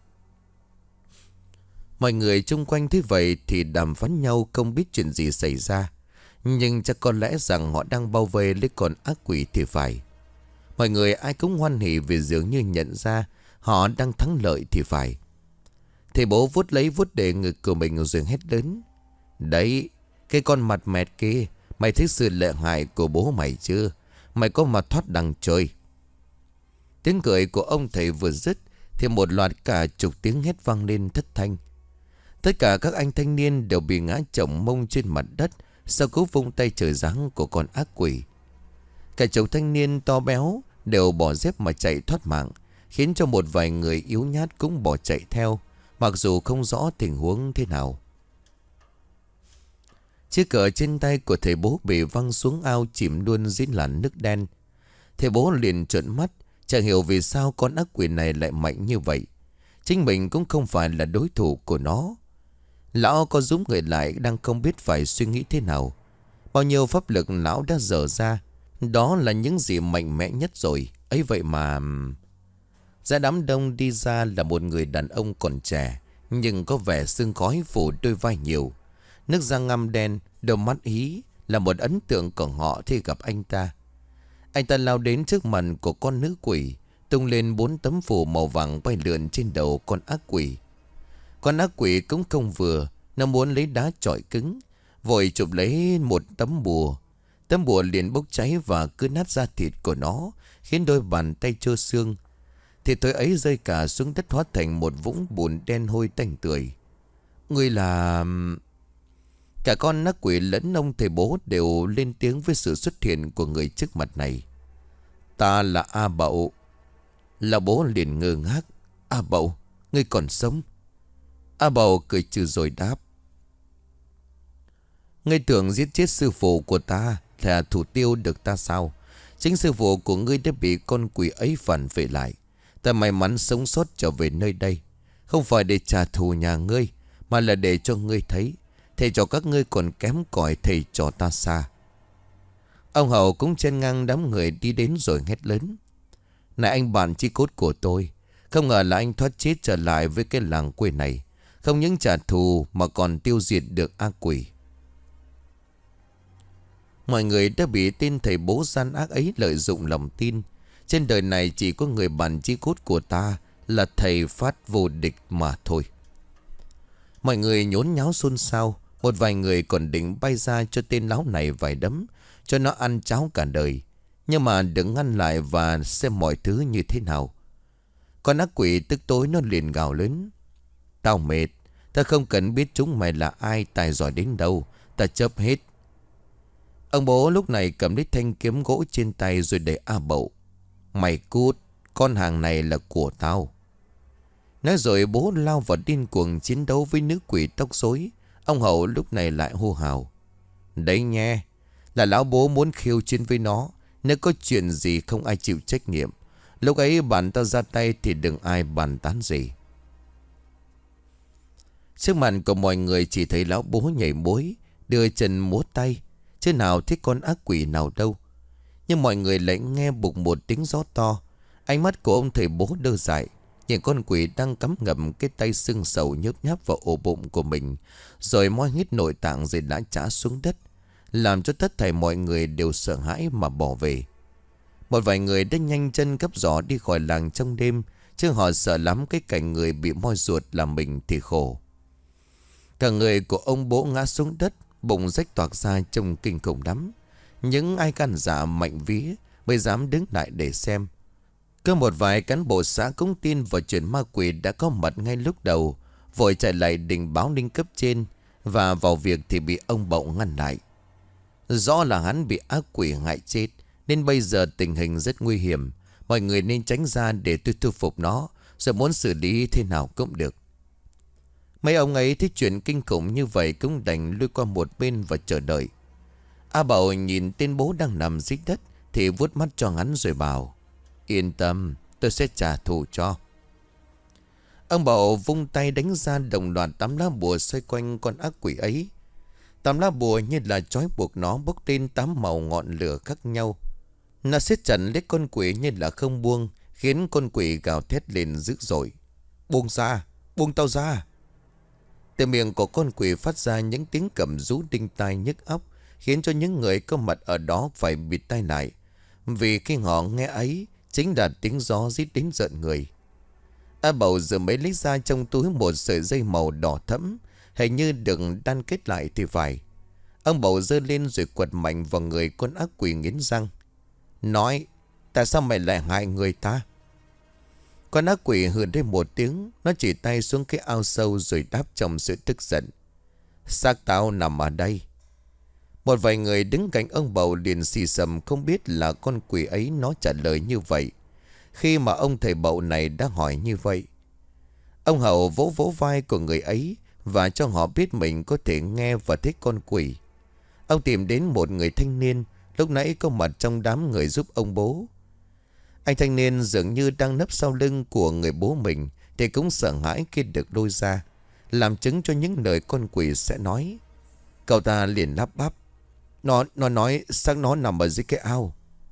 Mọi người chung quanh thấy vậy thì đàm phán nhau không biết chuyện gì xảy ra. Nhưng chắc có lẽ rằng họ đang bao vây lấy con ác quỷ thì phải. Mọi người ai cũng hoan hỉ vì dường như nhận ra họ đang thắng lợi thì phải. Thầy bố vuốt lấy vuốt để ngực của mình rồi hét lớn: "Đấy, cái con mặt mẹt kia, mày thấy sự lợi hại của bố mày chưa? Mày có mà thoát đằng trời." Tiếng cười của ông thầy vừa dứt thì một loạt cả chục tiếng hét vang lên thất thanh. Tất cả các anh thanh niên đều bị ngã chồng mông trên mặt đất sau cú vung tay trời giáng của con ác quỷ. Cả chục thanh niên to béo đều bỏ dép mà chạy thoát mạng, khiến cho một vài người yếu nhát cũng bỏ chạy theo, mặc dù không rõ tình huống thế nào. Chiếc cờ trên tay của thầy bố bị văng xuống ao, chìm luôn dưới làn nước đen. Thầy bố liền trợn mắt, chẳng hiểu vì sao con ác quỷ này lại mạnh như vậy. Chính mình cũng không phải là đối thủ của nó. Lão có rúm người lại, đang không biết phải suy nghĩ thế nào. Bao nhiêu pháp lực lão đã dở ra, đó là những gì mạnh mẽ nhất rồi. Ấy vậy mà... Ra đám đông đi ra là một người đàn ông còn trẻ, nhưng có vẻ sương khói phủ đôi vai nhiều. Nước da ngăm đen, đôi mắt hí, là một ấn tượng của họ khi gặp anh ta. Anh ta lao đến trước mặt của con nữ quỷ, tung lên bốn tấm phù màu vàng bay lượn trên đầu con ác quỷ. Con ác quỷ cũng không vừa, nó muốn lấy đá chọi cứng, vội chụp lấy một tấm bùa. Tấm bùa liền bốc cháy và cứ nát da thịt của nó, khiến đôi bàn tay trơ xương. Thì tối ấy rơi cả xuống đất, hóa thành một vũng bùn đen hôi tanh tưởi. Người là... Cả con ác quỷ lẫn ông thầy bố đều lên tiếng với sự xuất hiện của người trước mặt này. "Ta là A Bậu." Lão bố liền ngơ ngác: "A Bậu, ngươi còn sống?" A Bậu cười trừ rồi đáp: "Ngươi tưởng giết chết sư phụ của ta là thủ tiêu được ta sao? Chính sư phụ của ngươi đã bị con quỷ ấy phản vệ lại. Ta may mắn sống sót trở về nơi đây, không phải để trả thù nhà ngươi, mà là để cho ngươi thấy thầy trò các ngươi còn kém cỏi thầy trò ta xa." Ông Hậu cũng chen ngang đám người đi đến rồi hét lớn: "Này anh bạn chí cốt của tôi, không ngờ là anh thoát chết trở lại với cái làng quê này, không những trả thù mà còn tiêu diệt được ác quỷ." Mọi người đã bị tên thầy bố gian ác ấy lợi dụng lòng tin. Trên đời này chỉ có người bạn chí cốt của ta là thầy Phát vô địch mà thôi. Mọi người nhốn nháo xôn xao. Một vài người còn định bay ra cho tên láo này vài đấm, cho nó ăn cháo cả đời. Nhưng mà đừng ngăn lại và xem mọi thứ như thế nào. Con ác quỷ tức tối nó liền gào lớn: "Tao mệt, ta không cần biết chúng mày là ai, tài giỏi đến đâu, ta chấp hết." Ông bố lúc này cầm lấy thanh kiếm gỗ trên tay rồi đẩy A Bậu: "Mày cút, con hàng này là của tao." Nói rồi bố lao vào điên cuồng chiến đấu với nữ quỷ tóc rối. Ông Hậu lúc này lại hô hào: "Đấy nghe, là lão bố muốn khiêu chiến với nó. Nếu có chuyện gì không ai chịu trách nhiệm, lúc ấy bạn tao ra tay thì đừng ai bàn tán gì." Trước mặt của mọi người chỉ thấy lão bố nhảy múa, đưa chân múa tay, chứ nào thích con ác quỷ nào đâu. Nhưng mọi người lại nghe bục một tiếng gió to. Ánh mắt của ông thầy bố đơ dại, nhìn con quỷ đang cắm ngậm cái tay sưng sầu nhớp nháp vào ổ bụng của mình, rồi moi hít nội tạng rồi đã trả xuống đất, làm cho tất thảy mọi người đều sợ hãi mà bỏ về. Một vài người đã nhanh chân gấp giỏ đi khỏi làng trong đêm, chứ họ sợ lắm cái cảnh người bị moi ruột làm mình thì khổ. Cả người của ông bố ngã xuống đất, bụng rách toạc ra trông kinh khủng lắm. Những ai gan dạ mạnh vía mới dám đứng lại để xem. Có một vài cán bộ xã cũng tin vào chuyện ma quỷ đã có mặt ngay lúc đầu, vội chạy lại đình báo lên cấp trên, và vào việc thì bị ông Bậu ngăn lại. Rõ là hắn bị ác quỷ hại chết, nên bây giờ tình hình rất nguy hiểm. Mọi người nên tránh ra để tôi thu phục nó, rồi muốn xử lý thế nào cũng được. Mấy ông ấy thấy chuyện kinh khủng như vậy cũng đành lui qua một bên và chờ đợi. A Bậu nhìn tên bố đang nằm dưới đất thì vuốt mắt cho hắn rồi bảo: Yên tâm, tôi sẽ trả thù cho. Ông Bậu vung tay đánh ra đồng loạt tám lá bùa xoay quanh con ác quỷ ấy. Tám lá bùa như là trói buộc nó bốc lên tám màu ngọn lửa khác nhau. Nó siết chặt lấy con quỷ như là không buông, khiến con quỷ gào thét lên dữ dội: Buông ra, buông tao ra. Từ miệng của con quỷ phát ra những tiếng cầm rú đinh tai nhức óc, khiến cho những người có mặt ở đó phải bịt tai lại. Vì khi họ nghe ấy chính là tiếng gió rít đến rợn người. A Bậu giờ mới lấy ra trong túi một sợi dây màu đỏ thẫm, hình như được đan kết lại thì phải. Ông Bậu giơ lên rồi quật mạnh vào người con ác quỷ nghiến răng: Nói, tại sao mày lại hại người ta? Con ác quỷ hừ lên một tiếng, nó chỉ tay xuống cái ao sâu rồi đáp trong sự tức giận: Xác tao nằm ở đây. Một vài người đứng cạnh ông Bậu liền xì xầm, không biết là con quỷ ấy nó trả lời như vậy khi mà ông thầy Bậu này đã hỏi như vậy. Ông Hậu vỗ vỗ vai của người ấy và cho họ biết mình có thể nghe và thích con quỷ. Ông tìm đến một người thanh niên lúc nãy có mặt trong đám người giúp ông bố. Anh thanh niên dường như đang nấp sau lưng của người bố mình thì cũng sợ hãi khi được lôi ra, làm chứng cho những lời con quỷ sẽ nói. Cậu ta liền lắp bắp: Nó, nó nói xác nó nằm ở dưới cái ao.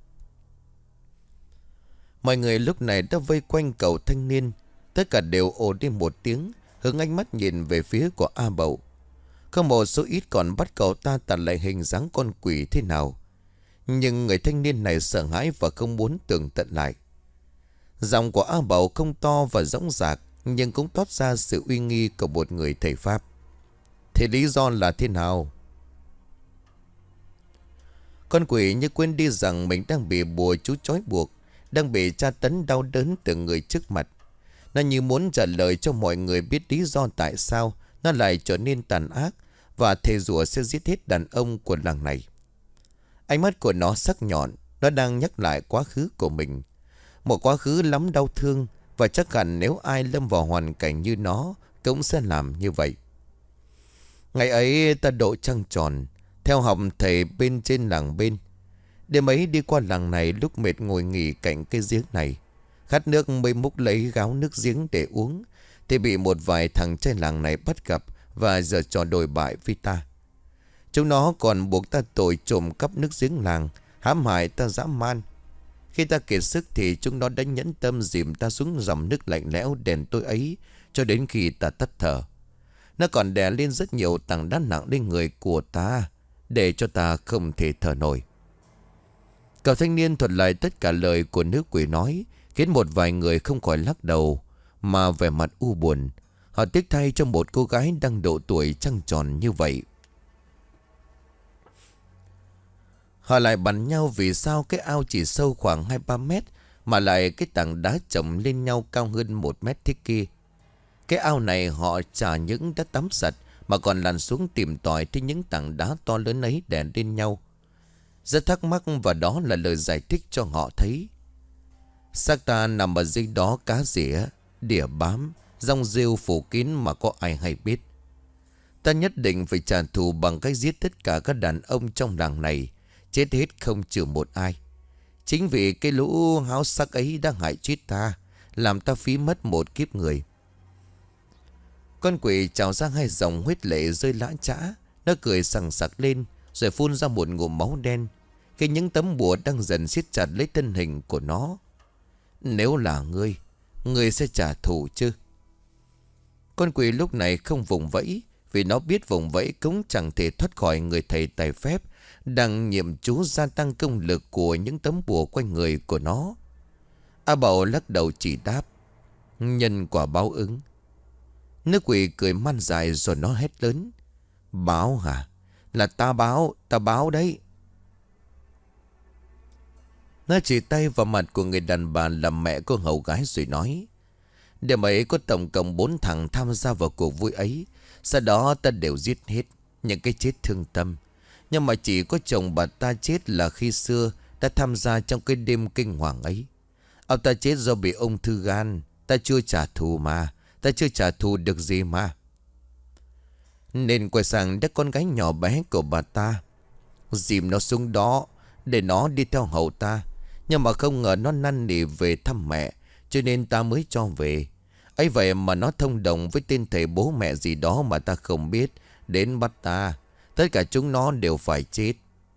Mọi người lúc này đã vây quanh cậu thanh niên. Tất cả đều ồ đi một tiếng, hướng ánh mắt nhìn về phía của A Bậu. Có một số ít còn bắt cậu ta tả lại hình dáng con quỷ thế nào. Nhưng người thanh niên này sợ hãi và không muốn tường tận lại. Giọng của A Bậu không to và rõng rạc, nhưng cũng toát ra sự uy nghi của một người thầy Pháp. Thế lý do là thế nào? Con quỷ như quên đi rằng mình đang bị bùa chú trói buộc, đang bị tra tấn đau đớn từ người trước mặt. Nó như muốn trả lời cho mọi người biết lý do tại sao nó lại trở nên tàn ác và thề rủa sẽ giết hết đàn ông của làng này. Ánh mắt của nó sắc nhọn, nó đang nhắc lại quá khứ của mình. Một quá khứ lắm đau thương, và chắc hẳn nếu ai lâm vào hoàn cảnh như nó cũng sẽ làm như vậy. Ngày ấy ta độ trăng tròn, theo học thầy bên trên làng bên. Đêm ấy đi qua làng này, lúc mệt ngồi nghỉ cạnh cái giếng này, khát nước mới múc lấy gáo nước giếng để uống, thì bị một vài thằng trai làng này bắt gặp và giở trò đồi bại với ta. Chúng nó còn buộc ta tội trộm cắp nước giếng làng, hãm hại ta dã man. Khi ta kiệt sức thì chúng nó đã nhẫn tâm dìm ta xuống dòng nước lạnh lẽo đèn tối ấy cho đến khi ta tắt thở. Nó còn đè lên rất nhiều tảng đá nặng lên người của ta, để cho ta không thể thở nổi. Cậu thanh niên thuật lại tất cả lời của nữ quỷ nói, khiến một vài người không khỏi lắc đầu mà vẻ mặt u buồn. Họ tiếc thay cho một cô gái đang độ tuổi trăng tròn như vậy. Họ lại bắn nhau vì sao cái ao chỉ sâu khoảng hai ba mét mà lại cái tảng đá chồng lên nhau cao hơn một mét thế kia. Cái ao này họ chả những đã tắm sạch mà còn lặn xuống tìm tòi trên những tảng đá to lớn ấy đè lên nhau. Rất thắc mắc, và đó là lời giải thích cho họ thấy. Xác ta nằm ở dưới đó, cá rỉa, đỉa bám, rong rêu phủ kín mà có ai hay biết. Ta nhất định phải trả thù bằng cách giết tất cả các đàn ông trong làng này, chết hết không trừ một ai. Chính vì cái lũ háo sắc ấy đã hại chết ta, làm ta phí mất một kiếp người. Con quỷ trào ra hai dòng huyết lệ rơi lã chã. Nó cười sằng sặc lên rồi phun ra một ngụm máu đen, khi những tấm bùa đang dần siết chặt lấy thân hình của nó. Nếu là ngươi, ngươi sẽ trả thù chứ? Con quỷ lúc này không vùng vẫy, vì nó biết vùng vẫy cũng chẳng thể thoát khỏi người thầy tài phép đang nhiệm chú gia tăng công lực của những tấm bùa quanh người của nó. A Bảo lắc đầu chỉ đáp: nhân quả báo ứng. Nữ quỷ cười man dài rồi nó hét lớn: báo hả? Là ta báo, ta báo đấy. Nó chỉ tay vào mặt của người đàn bà làm mẹ của hầu gái rồi nói: đêm ấy có tổng cộng bốn thằng tham gia vào cuộc vui ấy. Sau đó ta đều giết hết những cái chết thương tâm. Nhưng mà chỉ có chồng bà ta chết là khi xưa đã tham gia trong cái đêm kinh hoàng ấy. Ông ta chết do bị ung thư gan. Ta chưa trả thù mà. Ta chưa trả thù được gì mà. Nên quay sang đứa con gái nhỏ bé của bà ta: dìm nó xuống đó để nó đi theo hậu ta. Nhưng mà không ngờ nó năn nỉ về thăm mẹ, cho nên ta mới cho về. Ấy vậy mà nó thông đồng với tên thầy bố mẹ gì đó mà ta không biết, đến bắt ta. Tất cả chúng nó đều phải chết.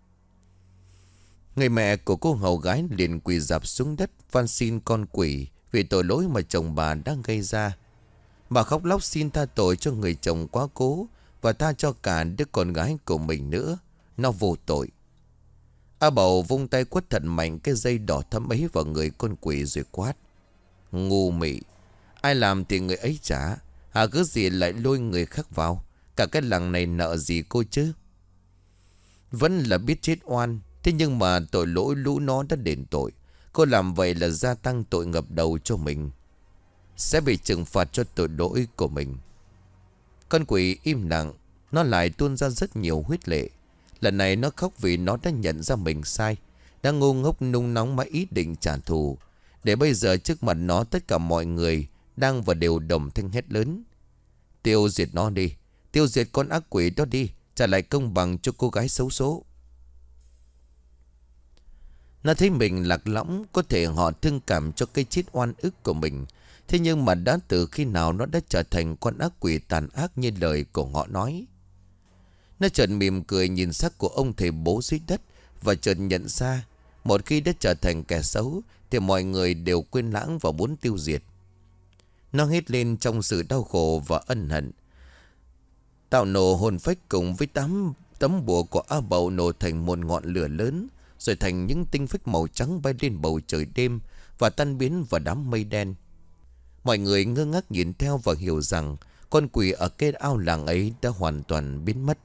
Người mẹ của cô hầu gái liền quỳ rạp xuống đất van xin con quỷ vì tội lỗi mà chồng bà đang gây ra. Bà khóc lóc xin tha tội cho người chồng quá cố và tha cho cả đứa con gái của mình nữa. Nó vô tội. A Bảo vung tay quất thật mạnh cái dây đỏ thẫm ấy vào người con quỷ rồi quát: ngu mị, ai làm thì người ấy trả. Hà cứ gì lại lôi người khác vào. Cả cái làng này nợ gì cô chứ? Vẫn là biết chết oan. Thế nhưng mà tội lỗi lũ nó đã đền tội. Cô làm vậy là gia tăng tội ngập đầu cho mình, sẽ bị trừng phạt cho tội lỗi của mình. Con quỷ im lặng. Nó lại tuôn ra rất nhiều huyết lệ. Lần này nó khóc vì nó đã nhận ra mình sai, đã ngu ngốc nung nóng mà ý định trả thù. Để bây giờ trước mặt nó tất cả mọi người đang và đều đồng thanh hét lớn: tiêu diệt nó đi. Tiêu diệt con ác quỷ đó đi. Trả lại công bằng cho cô gái xấu số. Nó thấy mình lạc lõng. Có thể họ thương cảm cho cái chết oan ức của mình. Thế nhưng mà đã từ khi nào nó đã trở thành con ác quỷ tàn ác như lời của họ nói. Nó chợt mỉm cười nhìn sắc của ông thầy bố dưới đất và chợt nhận ra một khi đã trở thành kẻ xấu thì mọi người đều quên lãng và muốn tiêu diệt. Nó hét lên trong sự đau khổ và ân hận. Tạo nổ hồn phách cùng với tám tấm bùa của A Bảo nổ thành một ngọn lửa lớn, rồi thành những tinh phách màu trắng bay lên bầu trời đêm và tan biến vào đám mây đen. Mọi người ngơ ngác nhìn theo và hiểu rằng con quỷ ở cái ao làng ấy đã hoàn toàn biến mất.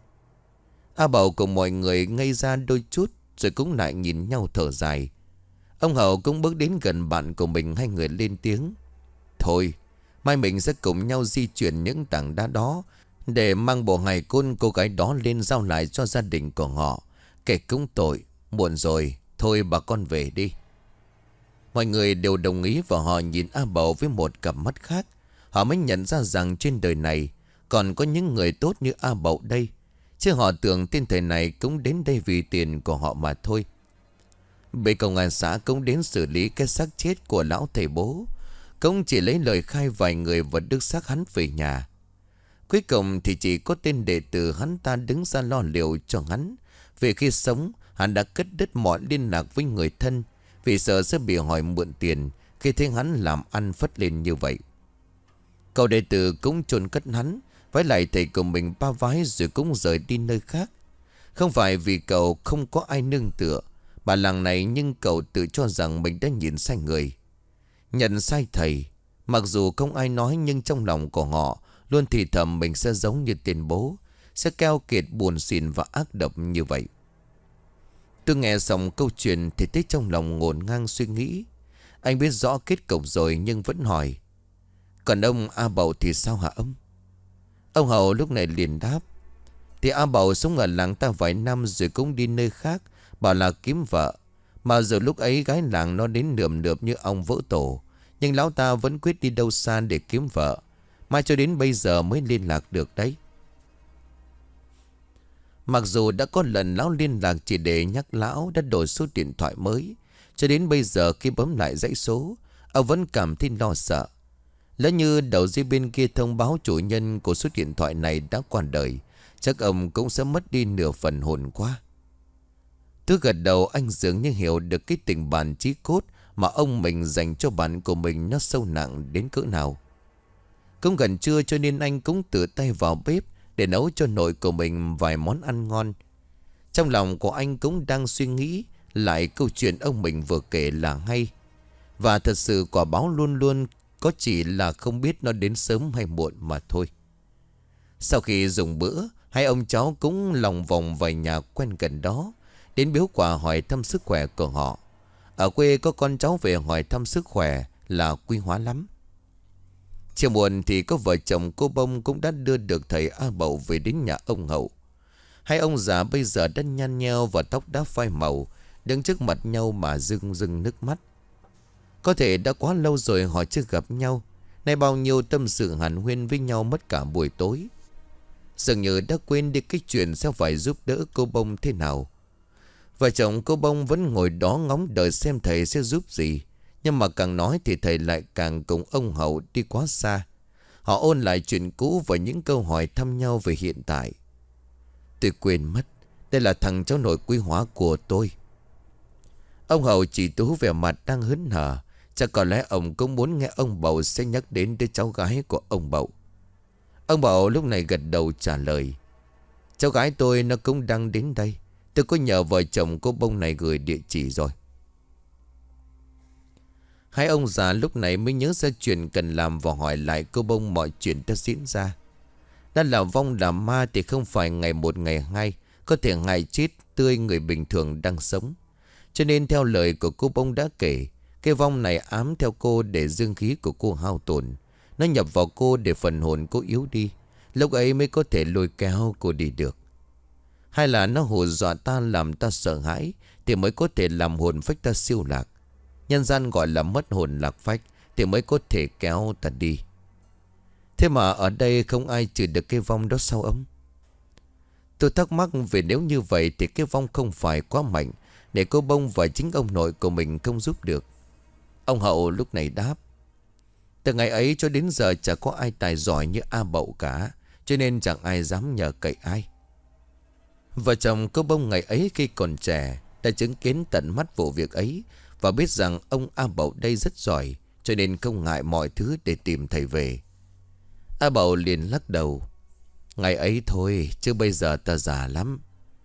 A Bảo cùng mọi người ngây ra đôi chút rồi cũng lại nhìn nhau thở dài. Ông Hậu cũng bước đến gần bạn của mình. Hai người lên tiếng: thôi, mai mình sẽ cùng nhau di chuyển những tảng đá đó để mang bộ hài cốt cô gái đó lên giao lại cho gia đình của họ. Kẻ cũng tội. Muộn rồi. Thôi bà con về đi. Mọi người đều đồng ý và họ nhìn A Bảo với một cặp mắt khác. Họ mới nhận ra rằng trên đời này còn có những người tốt như A Bảo đây. Chứ họ tưởng tên thầy này cũng đến đây vì tiền của họ mà thôi. Bên công an xã cũng đến xử lý cái xác chết của lão thầy bố. Cũng chỉ lấy lời khai vài người và đưa xác hắn về nhà. Cuối cùng thì chỉ có tên đệ tử hắn ta đứng ra lo liệu cho hắn. Vì khi sống hắn đã cắt đứt mọi liên lạc với người thân, vì sợ sẽ bị hỏi mượn tiền khi thấy hắn làm ăn phất lên như vậy. Cậu đệ tử cũng chôn cất hắn với lại thầy của mình ba vái rồi cũng rời đi nơi khác. Không phải vì cậu không có ai nương tựa, mà làng này nhưng cậu tự cho rằng mình đã nhìn sai người, nhận sai thầy. Mặc dù không ai nói nhưng trong lòng của họ luôn thì thầm mình sẽ giống như tiền bố, sẽ keo kiệt buồn xỉn và ác độc như vậy. Tôi nghe xong câu chuyện thì thấy trong lòng ngổn ngang suy nghĩ. Anh biết rõ kết cục rồi nhưng vẫn hỏi: còn ông A Bảo thì sao hả ông? Ông Hậu lúc này liền đáp: thì A Bảo sống ở làng ta vài năm rồi cũng đi nơi khác, bảo là kiếm vợ. Mà giờ lúc ấy gái làng nó đến nườm nượp như ong vỡ tổ. Nhưng lão ta vẫn quyết đi đâu xa để kiếm vợ. Mai cho đến bây giờ mới liên lạc được đấy. Mặc dù đã có lần lão liên lạc chỉ để nhắc lão đã đổi số điện thoại mới, cho đến bây giờ khi bấm lại dãy số, ông vẫn cảm thấy lo sợ. Lỡ như đầu dây bên kia thông báo chủ nhân của số điện thoại này đã qua đời, chắc ông cũng sẽ mất đi nửa phần hồn qua. Tôi gật đầu, anh dường như hiểu được cái tình bạn chí cốt mà ông mình dành cho bạn của mình nó sâu nặng đến cỡ nào. Cũng gần trưa cho nên anh cũng tự tay vào bếp để nấu cho nội của mình vài món ăn ngon. Trong lòng của anh cũng đang suy nghĩ lại câu chuyện ông mình vừa kể là hay. Và thật sự quả báo luôn luôn có chỉ là không biết nó đến sớm hay muộn mà thôi. Sau khi dùng bữa, hai ông cháu cũng lòng vòng về nhà quen gần đó, đến biếu quà hỏi thăm sức khỏe của họ. Ở quê có con cháu về hỏi thăm sức khỏe là quý hóa lắm. Chiều muộn thì có vợ chồng cô Bông cũng đã đưa được thầy A Bậu về đến nhà ông Hậu. Hai ông già bây giờ đã nhăn nheo và tóc đã phai màu, đứng trước mặt nhau mà rưng rưng nước mắt. Có thể đã quá lâu rồi họ chưa gặp nhau, nay bao nhiêu tâm sự hàn huyên với nhau mất cả buổi tối. Dường như đã quên đi cái chuyện sẽ phải giúp đỡ cô Bông thế nào. Vợ chồng cô Bông vẫn ngồi đó ngóng đợi xem thầy sẽ giúp gì. Nhưng mà càng nói thì thầy lại càng cùng ông Hậu đi quá xa. Họ ôn lại chuyện cũ và những câu hỏi thăm nhau về hiện tại. Tôi quên mất, đây là thằng cháu nội quý hóa của tôi. Ông Hậu chỉ Tú vẻ mặt đang hớn hở. Chắc có lẽ ông cũng muốn nghe ông Bậu sẽ nhắc đến đứa cháu gái của ông Bậu. Ông Bậu lúc này gật đầu trả lời. Cháu gái tôi nó cũng đang đến đây. Tôi có nhờ vợ chồng cô Bông này gửi địa chỉ rồi. Hai ông già lúc này mới nhớ ra chuyện cần làm và hỏi lại cô Bông mọi chuyện đã diễn ra. Đã là vong là ma thì không phải ngày một ngày hai, có thể ngày chết tươi người bình thường đang sống. Cho nên theo lời của cô Bông đã kể, cái vong này ám theo cô để dương khí của cô hao tổn. Nó nhập vào cô để phần hồn cô yếu đi, lúc ấy mới có thể lôi kéo cô đi được. Hay là nó hù dọa ta làm ta sợ hãi thì mới có thể làm hồn phách ta siêu lạc. Nhân gian gọi là mất hồn lạc phách thì mới có thể kéo ta đi. Thế mà ở đây không ai trừ được cái vong đó sao ông? Tôi thắc mắc về nếu như vậy thì cái vong không phải quá mạnh để cô Bông và chính ông nội của mình không giúp được. Ông Hậu lúc này đáp. Từ ngày ấy cho đến giờ chẳng có ai tài giỏi như A Bậu cả, cho nên chẳng ai dám nhờ cậy ai. Vợ chồng cô Bông ngày ấy khi còn trẻ đã chứng kiến tận mắt vụ việc ấy và biết rằng ông A Bậu đây rất giỏi, cho nên không ngại mọi thứ để tìm thầy về. A Bậu liền lắc đầu. Ngày ấy thôi, chứ bây giờ ta già lắm.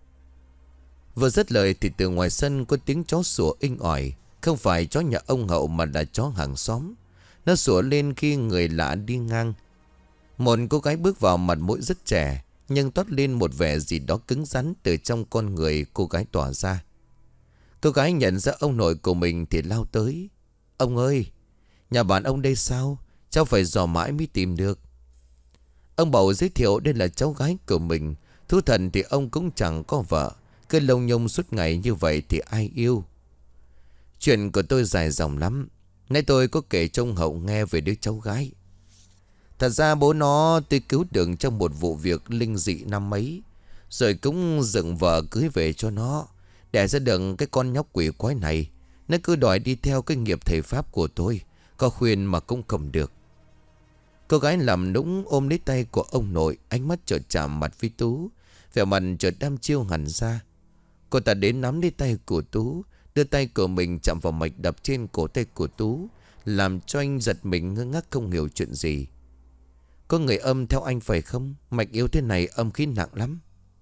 Vừa dứt lời thì từ ngoài sân có tiếng chó sủa inh ỏi. Không phải chó nhà ông Hậu mà là chó hàng xóm. Nó sủa lên khi người lạ đi ngang. Một cô gái bước vào, mặt mũi rất trẻ, nhưng toát lên một vẻ gì đó cứng rắn từ trong con người cô gái tỏa ra. Cô gái nhận ra ông nội của mình thì lao tới. Ông ơi, nhà bạn ông đây sao? Cháu phải dò mãi mới tìm được. Ông Bậu giới thiệu đây là cháu gái của mình. Thú thật thì ông cũng chẳng có vợ, cứ lông nhông suốt ngày như vậy thì ai yêu. Chuyện của tôi dài dòng lắm. Nay tôi có kể cho ông Hậu nghe về đứa cháu gái. Thật ra bố nó tôi cứu được trong một vụ việc linh dị năm ấy, rồi cũng dựng vợ cưới về cho nó, đẻ ra được cái con nhóc quỷ quái này. Nó cứ đòi đi theo cái nghiệp thầy pháp của tôi, có khuyên mà cũng không được. Cô gái làm nũng ôm lấy tay của ông nội, ánh mắt chợt chạm mặt với Tú, vẻ mặt chợt đăm chiêu hẳn ra. Cô ta đến nắm lấy tay của Tú, đưa tay của mình chạm vào mạch đập trên cổ tay của Tú, làm cho anh giật mình ngơ ngác không hiểu chuyện gì. Có người âm theo anh phải không? Mạch yếu thế này âm khí nặng lắm.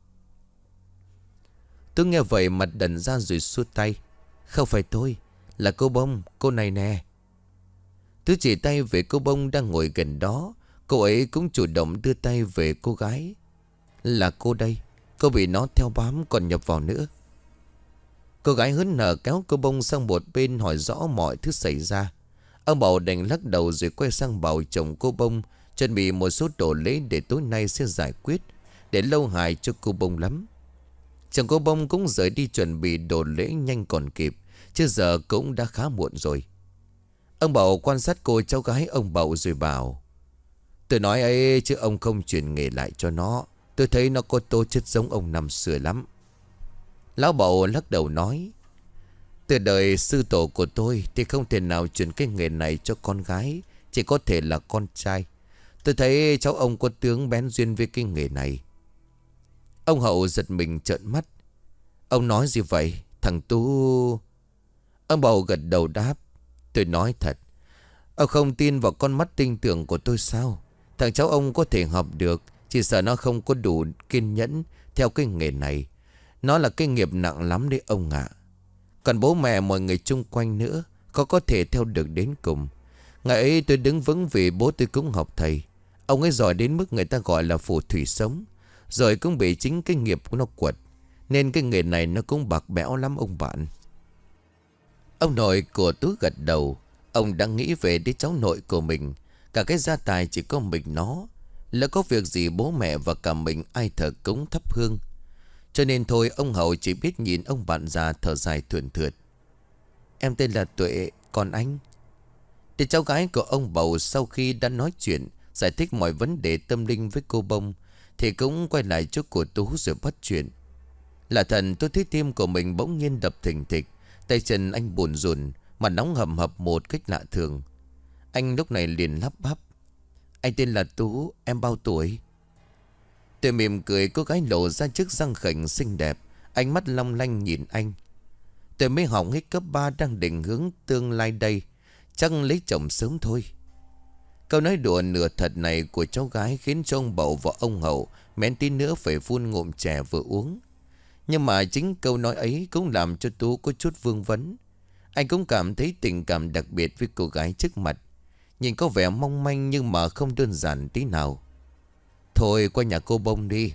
Tú nghe vậy mặt đần ra rồi xua tay. Không phải tôi, là cô Bông, cô này nè. Tú chỉ tay về cô Bông đang ngồi gần đó. Cô ấy cũng chủ động đưa tay về cô gái. Là cô đây, cô bị nó theo bám còn nhập vào nữa. Cô gái hớn nở kéo cô Bông sang một bên hỏi rõ mọi thứ xảy ra. Ông Bảo đành lắc đầu rồi quay sang bảo chồng cô Bông chuẩn bị một số đồ lễ để tối nay sẽ giải quyết, để lâu hại cho cô Bông lắm. Chồng cô Bông cũng rời đi chuẩn bị đồ lễ nhanh còn kịp, chứ giờ cũng đã khá muộn rồi. Ông Bảo quan sát cô cháu gái ông Bảo rồi bảo. Tôi nói ấy chứ ông không chuyển nghề lại cho nó. Tôi thấy nó có tố chất giống ông năm xưa lắm. Lão Bảo lắc đầu nói. Từ đời sư tổ của tôi thì không thể nào chuyển cái nghề này cho con gái, chỉ có thể là con trai. Tôi thấy cháu ông có tướng bén duyên với cái nghề này. Ông Hậu giật mình trợn mắt. Ông nói gì vậy? Thằng Tú... Ông Bảo gật đầu đáp. Tôi nói thật. Ông không tin vào con mắt tinh tưởng của tôi sao? Thằng cháu ông có thể học được, chỉ sợ nó không có đủ kiên nhẫn theo cái nghề này. Nó là cái nghiệp nặng lắm đấy ông ạ. Còn bố mẹ mọi người chung quanh nữa, có có thể theo được đến cùng. Ngày ấy tôi đứng vững vì bố tôi cũng học thầy. Ông ấy giỏi đến mức người ta gọi là phù thủy sống. Rồi cũng bị chính cái nghiệp của nó quật. Nên cái nghề này nó cũng bạc bẽo lắm ông bạn. Ông nội của Tú gật đầu. Ông đang nghĩ về đứa cháu nội của mình. Cả cái gia tài chỉ có mình nó. Lỡ có việc gì bố mẹ và cả mình ai thờ cúng thắp hương. Cho nên thôi ông Hậu chỉ biết nhìn ông bạn già thở dài thườn thượt. Em tên là Tuệ, còn anh? Thì cháu gái của ông Bầu sau khi đã nói chuyện, giải thích mọi vấn đề tâm linh với cô Bông, thì cũng quay lại chỗ của Tú rồi bắt chuyện. Là thần tôi thấy tim của mình bỗng nhiên đập thình thịch. Tay chân anh buồn rùn, mà nóng hầm hập một cách lạ thường. Anh lúc này liền lắp bắp. Anh tên là Tú, em bao tuổi? Tôi mỉm cười, cô gái lộ ra chiếc răng khểnh xinh đẹp. Ánh mắt long lanh nhìn anh. Tôi mới học hết cấp ba, đang định hướng tương lai đây. Chắc lấy chồng sớm thôi. Câu nói đùa nửa thật này của cháu gái khiến cho ông Bầu và ông Hậu mến tí nữa phải phun ngụm chè vừa uống. Nhưng mà chính câu nói ấy cũng làm cho Tú có chút vương vấn. Anh cũng cảm thấy tình cảm đặc biệt với cô gái trước mặt. Nhìn có vẻ mong manh nhưng mà không đơn giản tí nào. Thôi qua nhà cô Bông đi.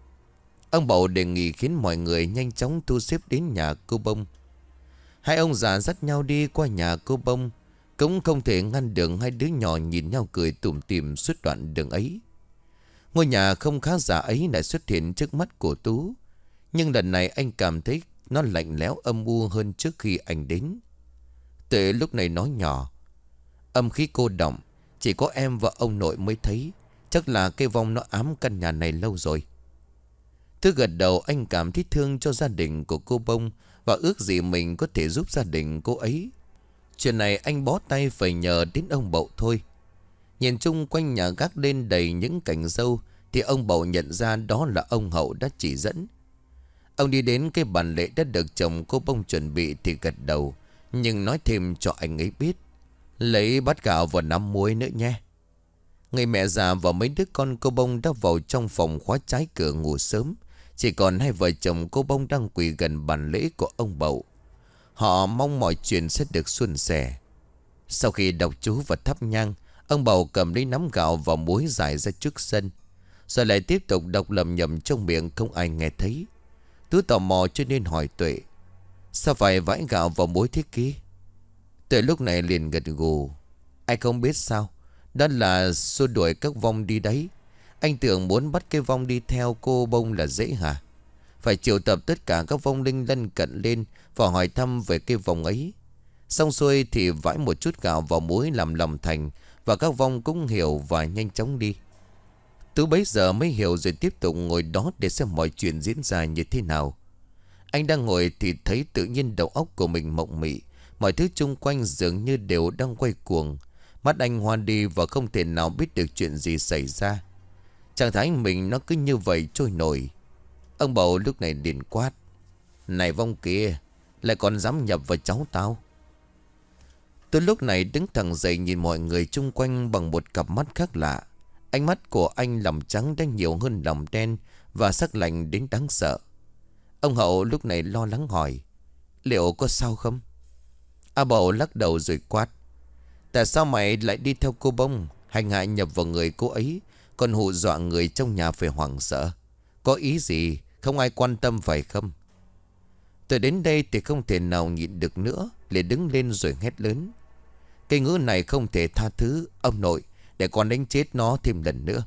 Ông Bầu đề nghị khiến mọi người nhanh chóng thu xếp đến nhà cô Bông. Hai ông già dắt nhau đi qua nhà cô Bông. Cũng không thể ngăn được hai đứa nhỏ nhìn nhau cười tủm tỉm suốt đoạn đường ấy. Ngôi nhà không khá giả ấy lại xuất hiện trước mắt của Tú. Nhưng lần này anh cảm thấy nó lạnh lẽo âm u hơn trước khi anh đến. Tuệ lúc này nói nhỏ. Âm khí cô đọng, chỉ có em và ông nội mới thấy. Chắc là cái vong nó ám căn nhà này lâu rồi. Thứ gật đầu, anh cảm thấy thương cho gia đình của cô Bông và ước gì mình có thể giúp gia đình cô ấy. Chuyện này anh bó tay phải nhờ đến ông Bậu thôi. Nhìn chung quanh nhà gác lên đầy những cành dâu thì ông Bậu nhận ra đó là ông Hậu đã chỉ dẫn. Ông đi đến cái bàn lễ đã được chồng cô Bông chuẩn bị thì gật đầu, nhưng nói thêm cho anh ấy biết. Lấy bát gạo và nắm muối nữa nhé. Người mẹ già và mấy đứa con cô Bông đã vào trong phòng khóa trái cửa ngủ sớm. Chỉ còn hai vợ chồng cô Bông đang quỳ gần bàn lễ của ông Bậu. Họ mong mọi chuyện sẽ được suôn sẻ. Sau khi đọc chú và thắp nhang, ông Bầu cầm lấy nắm gạo và muối rải ra trước sân. Rồi lại tiếp tục đọc lầm nhầm trong miệng không ai nghe thấy. Tú tò mò cho nên hỏi Tuệ. Sao phải vãi gạo vào muối thế kia? Tuệ lúc này liền gật gù. Anh không biết sao? Đó là xua đuổi các vong đi đấy. Anh tưởng muốn bắt cái vong đi theo cô Bông là dễ hả? Phải triệu tập tất cả các vong linh lân cận lên và hỏi thăm về cái vong ấy. Xong xuôi thì vãi một chút gạo vào muối làm lòng thành. Và các vong cũng hiểu và nhanh chóng đi. Tú bấy giờ mới hiểu rồi tiếp tục ngồi đó để xem mọi chuyện diễn ra như thế nào. Anh đang ngồi thì thấy tự nhiên đầu óc của mình mộng mị. Mọi thứ chung quanh dường như đều đang quay cuồng. Mắt anh hoa đi và không thể nào biết được chuyện gì xảy ra. Trạng thái mình nó cứ như vậy trôi nổi. Ông Bầu lúc này liền quát. Này vong kia, lại còn dám nhập vào cháu tao. Tôi lúc này đứng thẳng dậy nhìn mọi người chung quanh bằng một cặp mắt khác lạ. Ánh mắt của anh lòng trắng đang nhiều hơn lòng đen và sắc lạnh đến đáng sợ. Ông Hậu lúc này lo lắng hỏi. Liệu có sao không? A Bầu lắc đầu rồi quát. Tại sao mày lại đi theo cô Bông, hành hạ nhập vào người cô ấy, còn hù dọa người trong nhà phải hoảng sợ? Có ý gì? Không ai quan tâm phải không? Tôi đến đây thì không thể nào nhịn được nữa, liền đứng lên rồi hét lớn. Cái ngữ này không thể tha thứ, ông nội, để con đánh chết nó thêm lần nữa.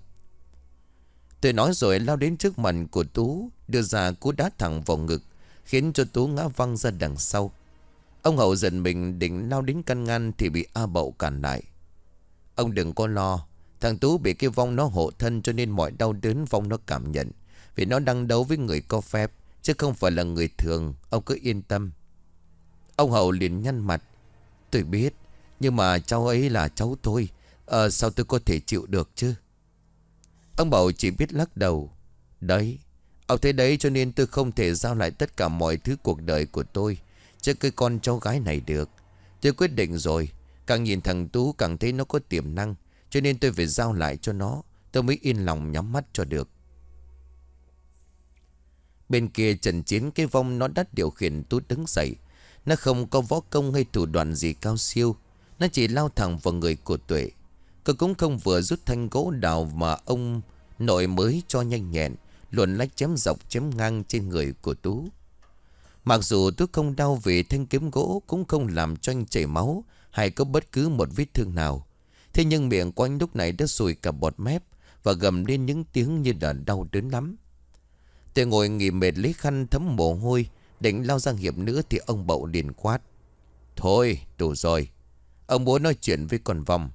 Tôi nói rồi lao đến trước mặt của Tú, đưa ra cú đá thẳng vào ngực, khiến cho Tú ngã văng ra đằng sau. Ông Hậu giận mình định lao đến căn ngăn thì bị A Bậu cản lại. Ông đừng có lo, thằng Tú bị cái vong nó hộ thân cho nên mọi đau đớn vong nó cảm nhận. Vì nó đang đấu với người có phép, chứ không phải là người thường, ông cứ yên tâm. Ông Hậu liền nhăn mặt. Tôi biết, nhưng mà cháu ấy là cháu tôi, ờ, sao tôi có thể chịu được chứ? Ông Bậu chỉ biết lắc đầu. Đấy, ông thấy đấy cho nên tôi không thể giao lại tất cả mọi thứ cuộc đời của tôi cho cái con cháu gái này được. Tôi quyết định rồi, càng nhìn thằng Tú càng thấy nó có tiềm năng, cho nên tôi phải giao lại cho nó, tôi mới yên lòng nhắm mắt cho được. Bên kia trận chiến, cái vong nó đắt điều khiển Tú đứng dậy. Nó không có võ công hay thủ đoạn gì cao siêu. Nó chỉ lao thẳng vào người của Tuệ. Cô cũng không vừa rút thanh gỗ đào mà ông nội mới cho nhanh nhẹn, luồn lách chém dọc chém ngang trên người của Tú. Mặc dù Tú không đau vì thanh kiếm gỗ cũng không làm cho anh chảy máu hay có bất cứ một vết thương nào. Thế nhưng miệng của anh lúc này đã sùi cả bọt mép và gầm lên những tiếng như là đau đớn lắm. Tuệ ngồi nghỉ mệt lấy khăn thấm mồ hôi định lao ra hiệp nữa thì ông Bậu liền quát: "Thôi đủ rồi, ông muốn nói chuyện với con Vong."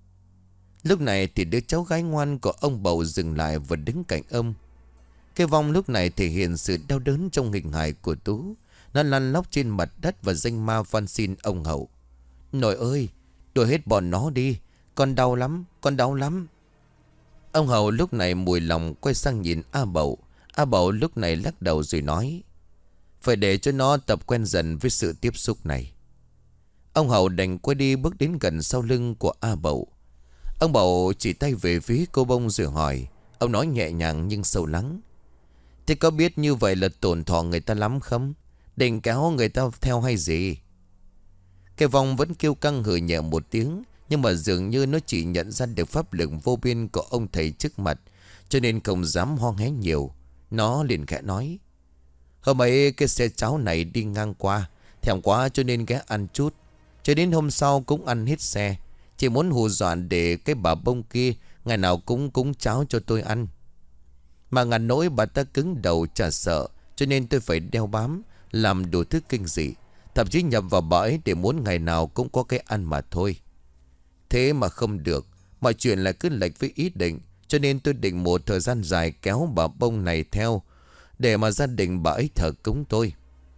Lúc này thì đứa cháu gái ngoan của ông Bậu dừng lại và đứng cạnh ông. Cái Vong lúc này thể hiện sự đau đớn trong hình hài của Tú. Nó lăn lóc trên mặt đất và danh ma van xin ông Hậu: "Nội ơi, đuổi hết bọn nó đi, con đau lắm, con đau lắm." Ông Hậu lúc này mùi lòng quay sang nhìn A Bậu. A Bậu lúc này lắc đầu rồi nói: "Phải để cho nó tập quen dần với sự tiếp xúc này." Ông Hậu đành quay đi bước đến gần sau lưng của A Bậu. Ông Bậu chỉ tay về phía cô Bông rồi hỏi. Ông nói nhẹ nhàng nhưng sâu lắng: "Thế có biết như vậy là tổn thọ người ta lắm không? Định kéo người ta theo hay gì?" Cái Vong vẫn kêu căng hừ nhẹ một tiếng, nhưng mà dường như nó chỉ nhận ra được pháp lực vô biên của ông thầy trước mặt, cho nên không dám ho hé nhiều. Nó liền khẽ nói: "Hôm ấy cái xe cháo này đi ngang qua, thèm quá cho nên ghé ăn chút. Cho đến hôm sau cũng ăn hết xe. Chỉ muốn hù dọa để cái bà Bông kia ngày nào cũng cúng cháo cho tôi ăn. Mà ngàn nỗi bà ta cứng đầu chả sợ, cho nên tôi phải đeo bám, làm đủ thứ kinh dị. Thậm chí nhập vào bà ấy để muốn ngày nào cũng có cái ăn mà thôi. Thế mà không được, mọi chuyện lại cứ lệch với ý định. Cho nên tôi định một thời gian dài kéo bà Bông này theo, để mà gia đình bà ấy thờ cúng tôi."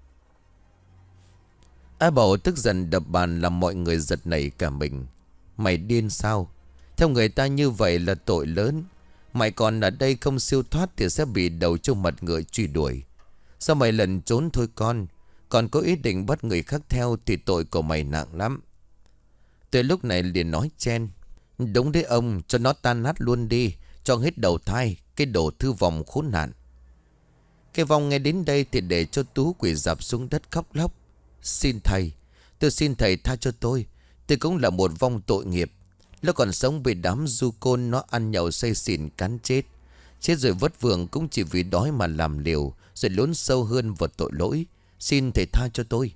A Bậu tức giận đập bàn làm mọi người giật nảy cả mình. "Mày điên sao? Theo người ta như vậy là tội lớn. Mày còn ở đây không siêu thoát thì sẽ bị đầu trâu mặt ngựa truy đuổi. Sao mày lần trốn thôi con? Còn có ý định bắt người khác theo thì tội của mày nặng lắm." Từ lúc này liền nói chen: "Đúng đấy ông, cho nó tan nát luôn đi, cho hết đầu thai, cái đồ thư vong khốn nạn." Cái Vong nghe đến đây thì để cho Tú quỳ rạp xuống đất khóc lóc: "Xin thầy, tôi xin thầy tha cho tôi. Tôi cũng là một vong tội nghiệp. Nó còn sống với đám du côn, nó ăn nhậu say xỉn cắn chết. Chết rồi vất vưởng cũng chỉ vì đói mà làm liều, rồi lún sâu hơn vào tội lỗi. Xin thầy tha cho tôi."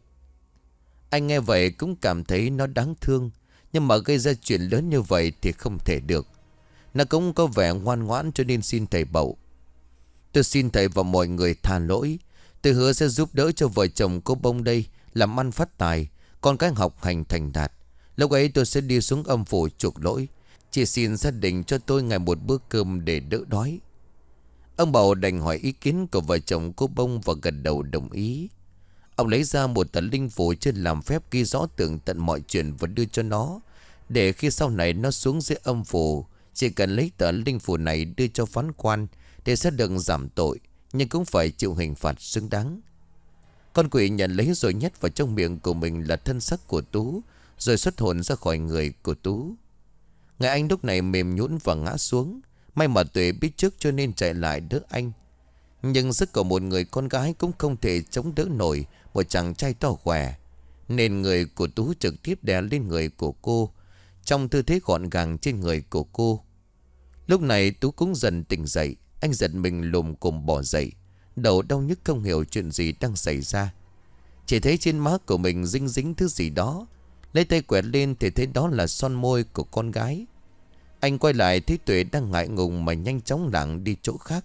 Anh nghe vậy cũng cảm thấy nó đáng thương, nhưng mà gây ra chuyện lớn như vậy thì không thể được. Nó cũng có vẻ ngoan ngoãn cho nên xin thầy Bậu: "Tôi xin thầy và mọi người tha lỗi. Tôi hứa sẽ giúp đỡ cho vợ chồng cô Bông đây làm ăn phát tài, con cái học hành thành đạt. Lúc ấy tôi sẽ đi xuống âm phủ chuộc lỗi. Chỉ xin gia đình cho tôi ngày một bữa cơm để đỡ đói." Ông Bậu đành hỏi ý kiến của vợ chồng cô Bông và gật đầu đồng ý. Ông lấy ra một tờ linh phù trên làm phép ghi rõ tường tận mọi chuyện và đưa cho nó, để khi sau này nó xuống dưới âm phủ, chỉ cần lấy tờ linh phù này đưa cho phán quan để sẽ được giảm tội, nhưng cũng phải chịu hình phạt xứng đáng. Con quỷ nhận lấy rồi nhét vào trong miệng của mình là thân xác của Tú, rồi xuất hồn ra khỏi người của Tú. Người anh lúc này mềm nhũn và ngã xuống. May mà Tuệ biết trước cho nên chạy lại đỡ anh. Nhưng sức của một người con gái cũng không thể chống đỡ nổi một chàng trai to khỏe, nên người của Tú trực tiếp đè lên người của cô, trong tư thế gọn gàng trên người của cô. Lúc này Tú cũng dần tỉnh dậy. Anh giật mình lùm cùm bỏ dậy, đầu đau nhức không hiểu chuyện gì đang xảy ra. Chỉ thấy trên má của mình dính dính thứ gì đó. Lấy tay quẹt lên thì thấy đó là son môi của con gái. Anh quay lại thấy Tuệ đang ngại ngùng mà nhanh chóng lảng đi chỗ khác.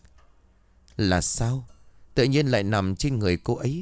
Là sao? Tự nhiên lại nằm trên người cô ấy.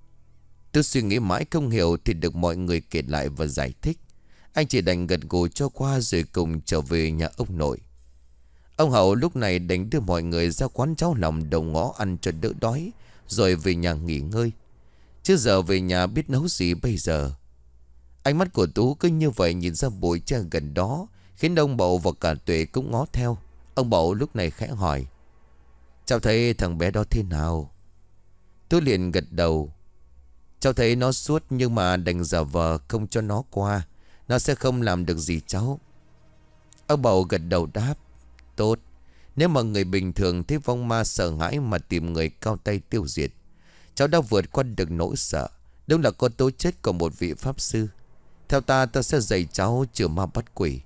Tôi suy nghĩ mãi không hiểu thì được mọi người kể lại và giải thích. Anh chỉ đành gật gù cho qua rồi cùng trở về nhà ông nội. Ông Hậu lúc này đành đưa mọi người ra quán cháo lòng đầu ngõ ăn cho đỡ đói, rồi về nhà nghỉ ngơi. Chứ giờ về nhà biết nấu gì bây giờ. Ánh mắt của Tú cứ như vậy nhìn ra bụi tre gần đó, khiến ông Bậu và cả Tuệ cũng ngó theo. Ông Bậu lúc này khẽ hỏi: "Cháu thấy thằng bé đó thế nào?" Tú liền gật đầu: "Cháu thấy nó suốt nhưng mà đành giả vờ không cho nó qua. Nó sẽ không làm được gì cháu." Ông Bậu gật đầu đáp: "Tốt. Nếu mà người bình thường thấy vong ma sợ hãi mà tìm người cao tay tiêu diệt, cháu đã vượt qua được nỗi sợ. Đúng là có tố chết của một vị pháp sư. Theo ta, ta sẽ dạy cháu trừ ma bắt quỷ.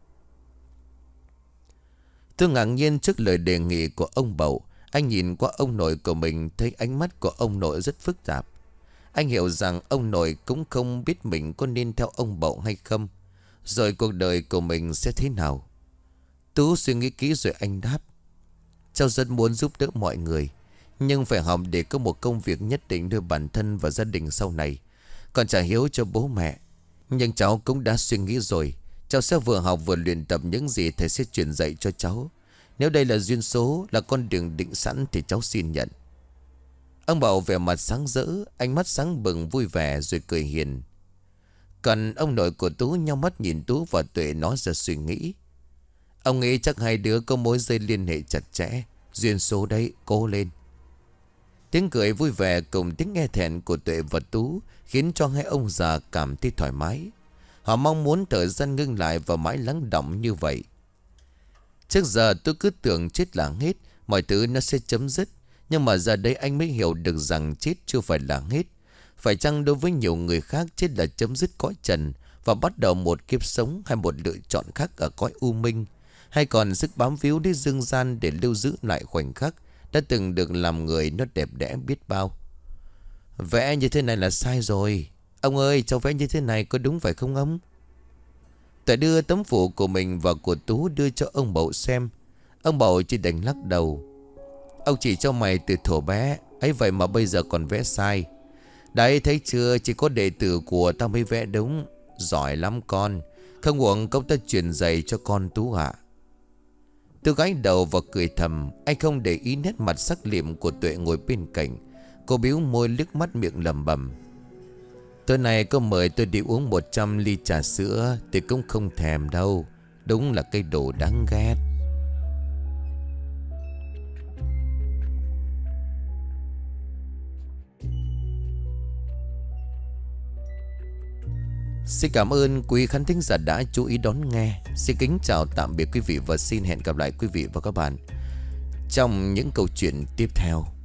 Tôi ngạc nhiên trước lời đề nghị của ông Bậu. Anh nhìn qua ông nội của mình, thấy ánh mắt của ông nội rất phức tạp. Anh hiểu rằng ông nội cũng không biết mình có nên theo ông Bậu hay không, rồi cuộc đời của mình sẽ thế nào. Tú suy nghĩ kỹ rồi anh đáp: cháu rất muốn giúp đỡ mọi người, nhưng phải học để có một công việc nhất định đưa bản thân và gia đình sau này, còn trả hiếu cho bố mẹ. Nhưng cháu cũng đã suy nghĩ rồi, cháu sẽ vừa học vừa luyện tập những gì thầy sẽ truyền dạy cho cháu. Nếu đây là duyên số, là con đường định sẵn thì cháu xin nhận. Ông Bảo vẻ mặt sáng rỡ, ánh mắt sáng bừng vui vẻ rồi cười hiền. Còn ông nội của Tú nhau mắt nhìn Tú và Tuệ nói ra suy nghĩ. Ông nghĩ chắc hai đứa có mối dây liên hệ chặt chẽ. Duyên số đấy, cố lên. Tiếng cười vui vẻ cùng tiếng nghe thẹn của Tuệ và Tú khiến cho hai ông già cảm thấy thoải mái. Họ mong muốn thời gian ngưng lại và mãi lắng đọng như vậy. Trước giờ tôi cứ tưởng chết là hết, mọi thứ nó sẽ chấm dứt. Nhưng mà giờ đây anh mới hiểu được rằng chết chưa phải là hết. Phải chăng đối với nhiều người khác, chết là chấm dứt cõi trần và bắt đầu một kiếp sống, hay một lựa chọn khác ở cõi u minh, hay còn sức bám víu đến dương gian để lưu giữ lại khoảnh khắc đã từng được làm người nó đẹp đẽ biết bao. Vẽ như thế này là sai rồi. Ông ơi, cháu vẽ như thế này có đúng phải không ông? Tuệ đưa tấm phù của mình và của Tú đưa cho ông Bậu xem. Ông Bậu chỉ đành lắc đầu. Ông chỉ cho mày từ thuở bé ấy vậy mà bây giờ còn vẽ sai. Đấy thấy chưa, chỉ có đệ tử của tao mới vẽ đúng. Giỏi lắm con, không uổng công ta truyền dạy cho con Tú ạ. Tôi gãi đầu và cười thầm. Anh không để ý nét mặt sắc liệm của Tuệ ngồi bên cạnh. Cô bĩu môi liếc mắt miệng lẩm bẩm. Tối nay có mời tôi đi uống một trăm ly trà sữa thì cũng không thèm đâu. Đúng là cái đồ đáng ghét. Xin cảm ơn quý khán thính giả đã chú ý đón nghe. Xin kính chào tạm biệt quý vị và xin hẹn gặp lại quý vị và các bạn trong những câu chuyện tiếp theo.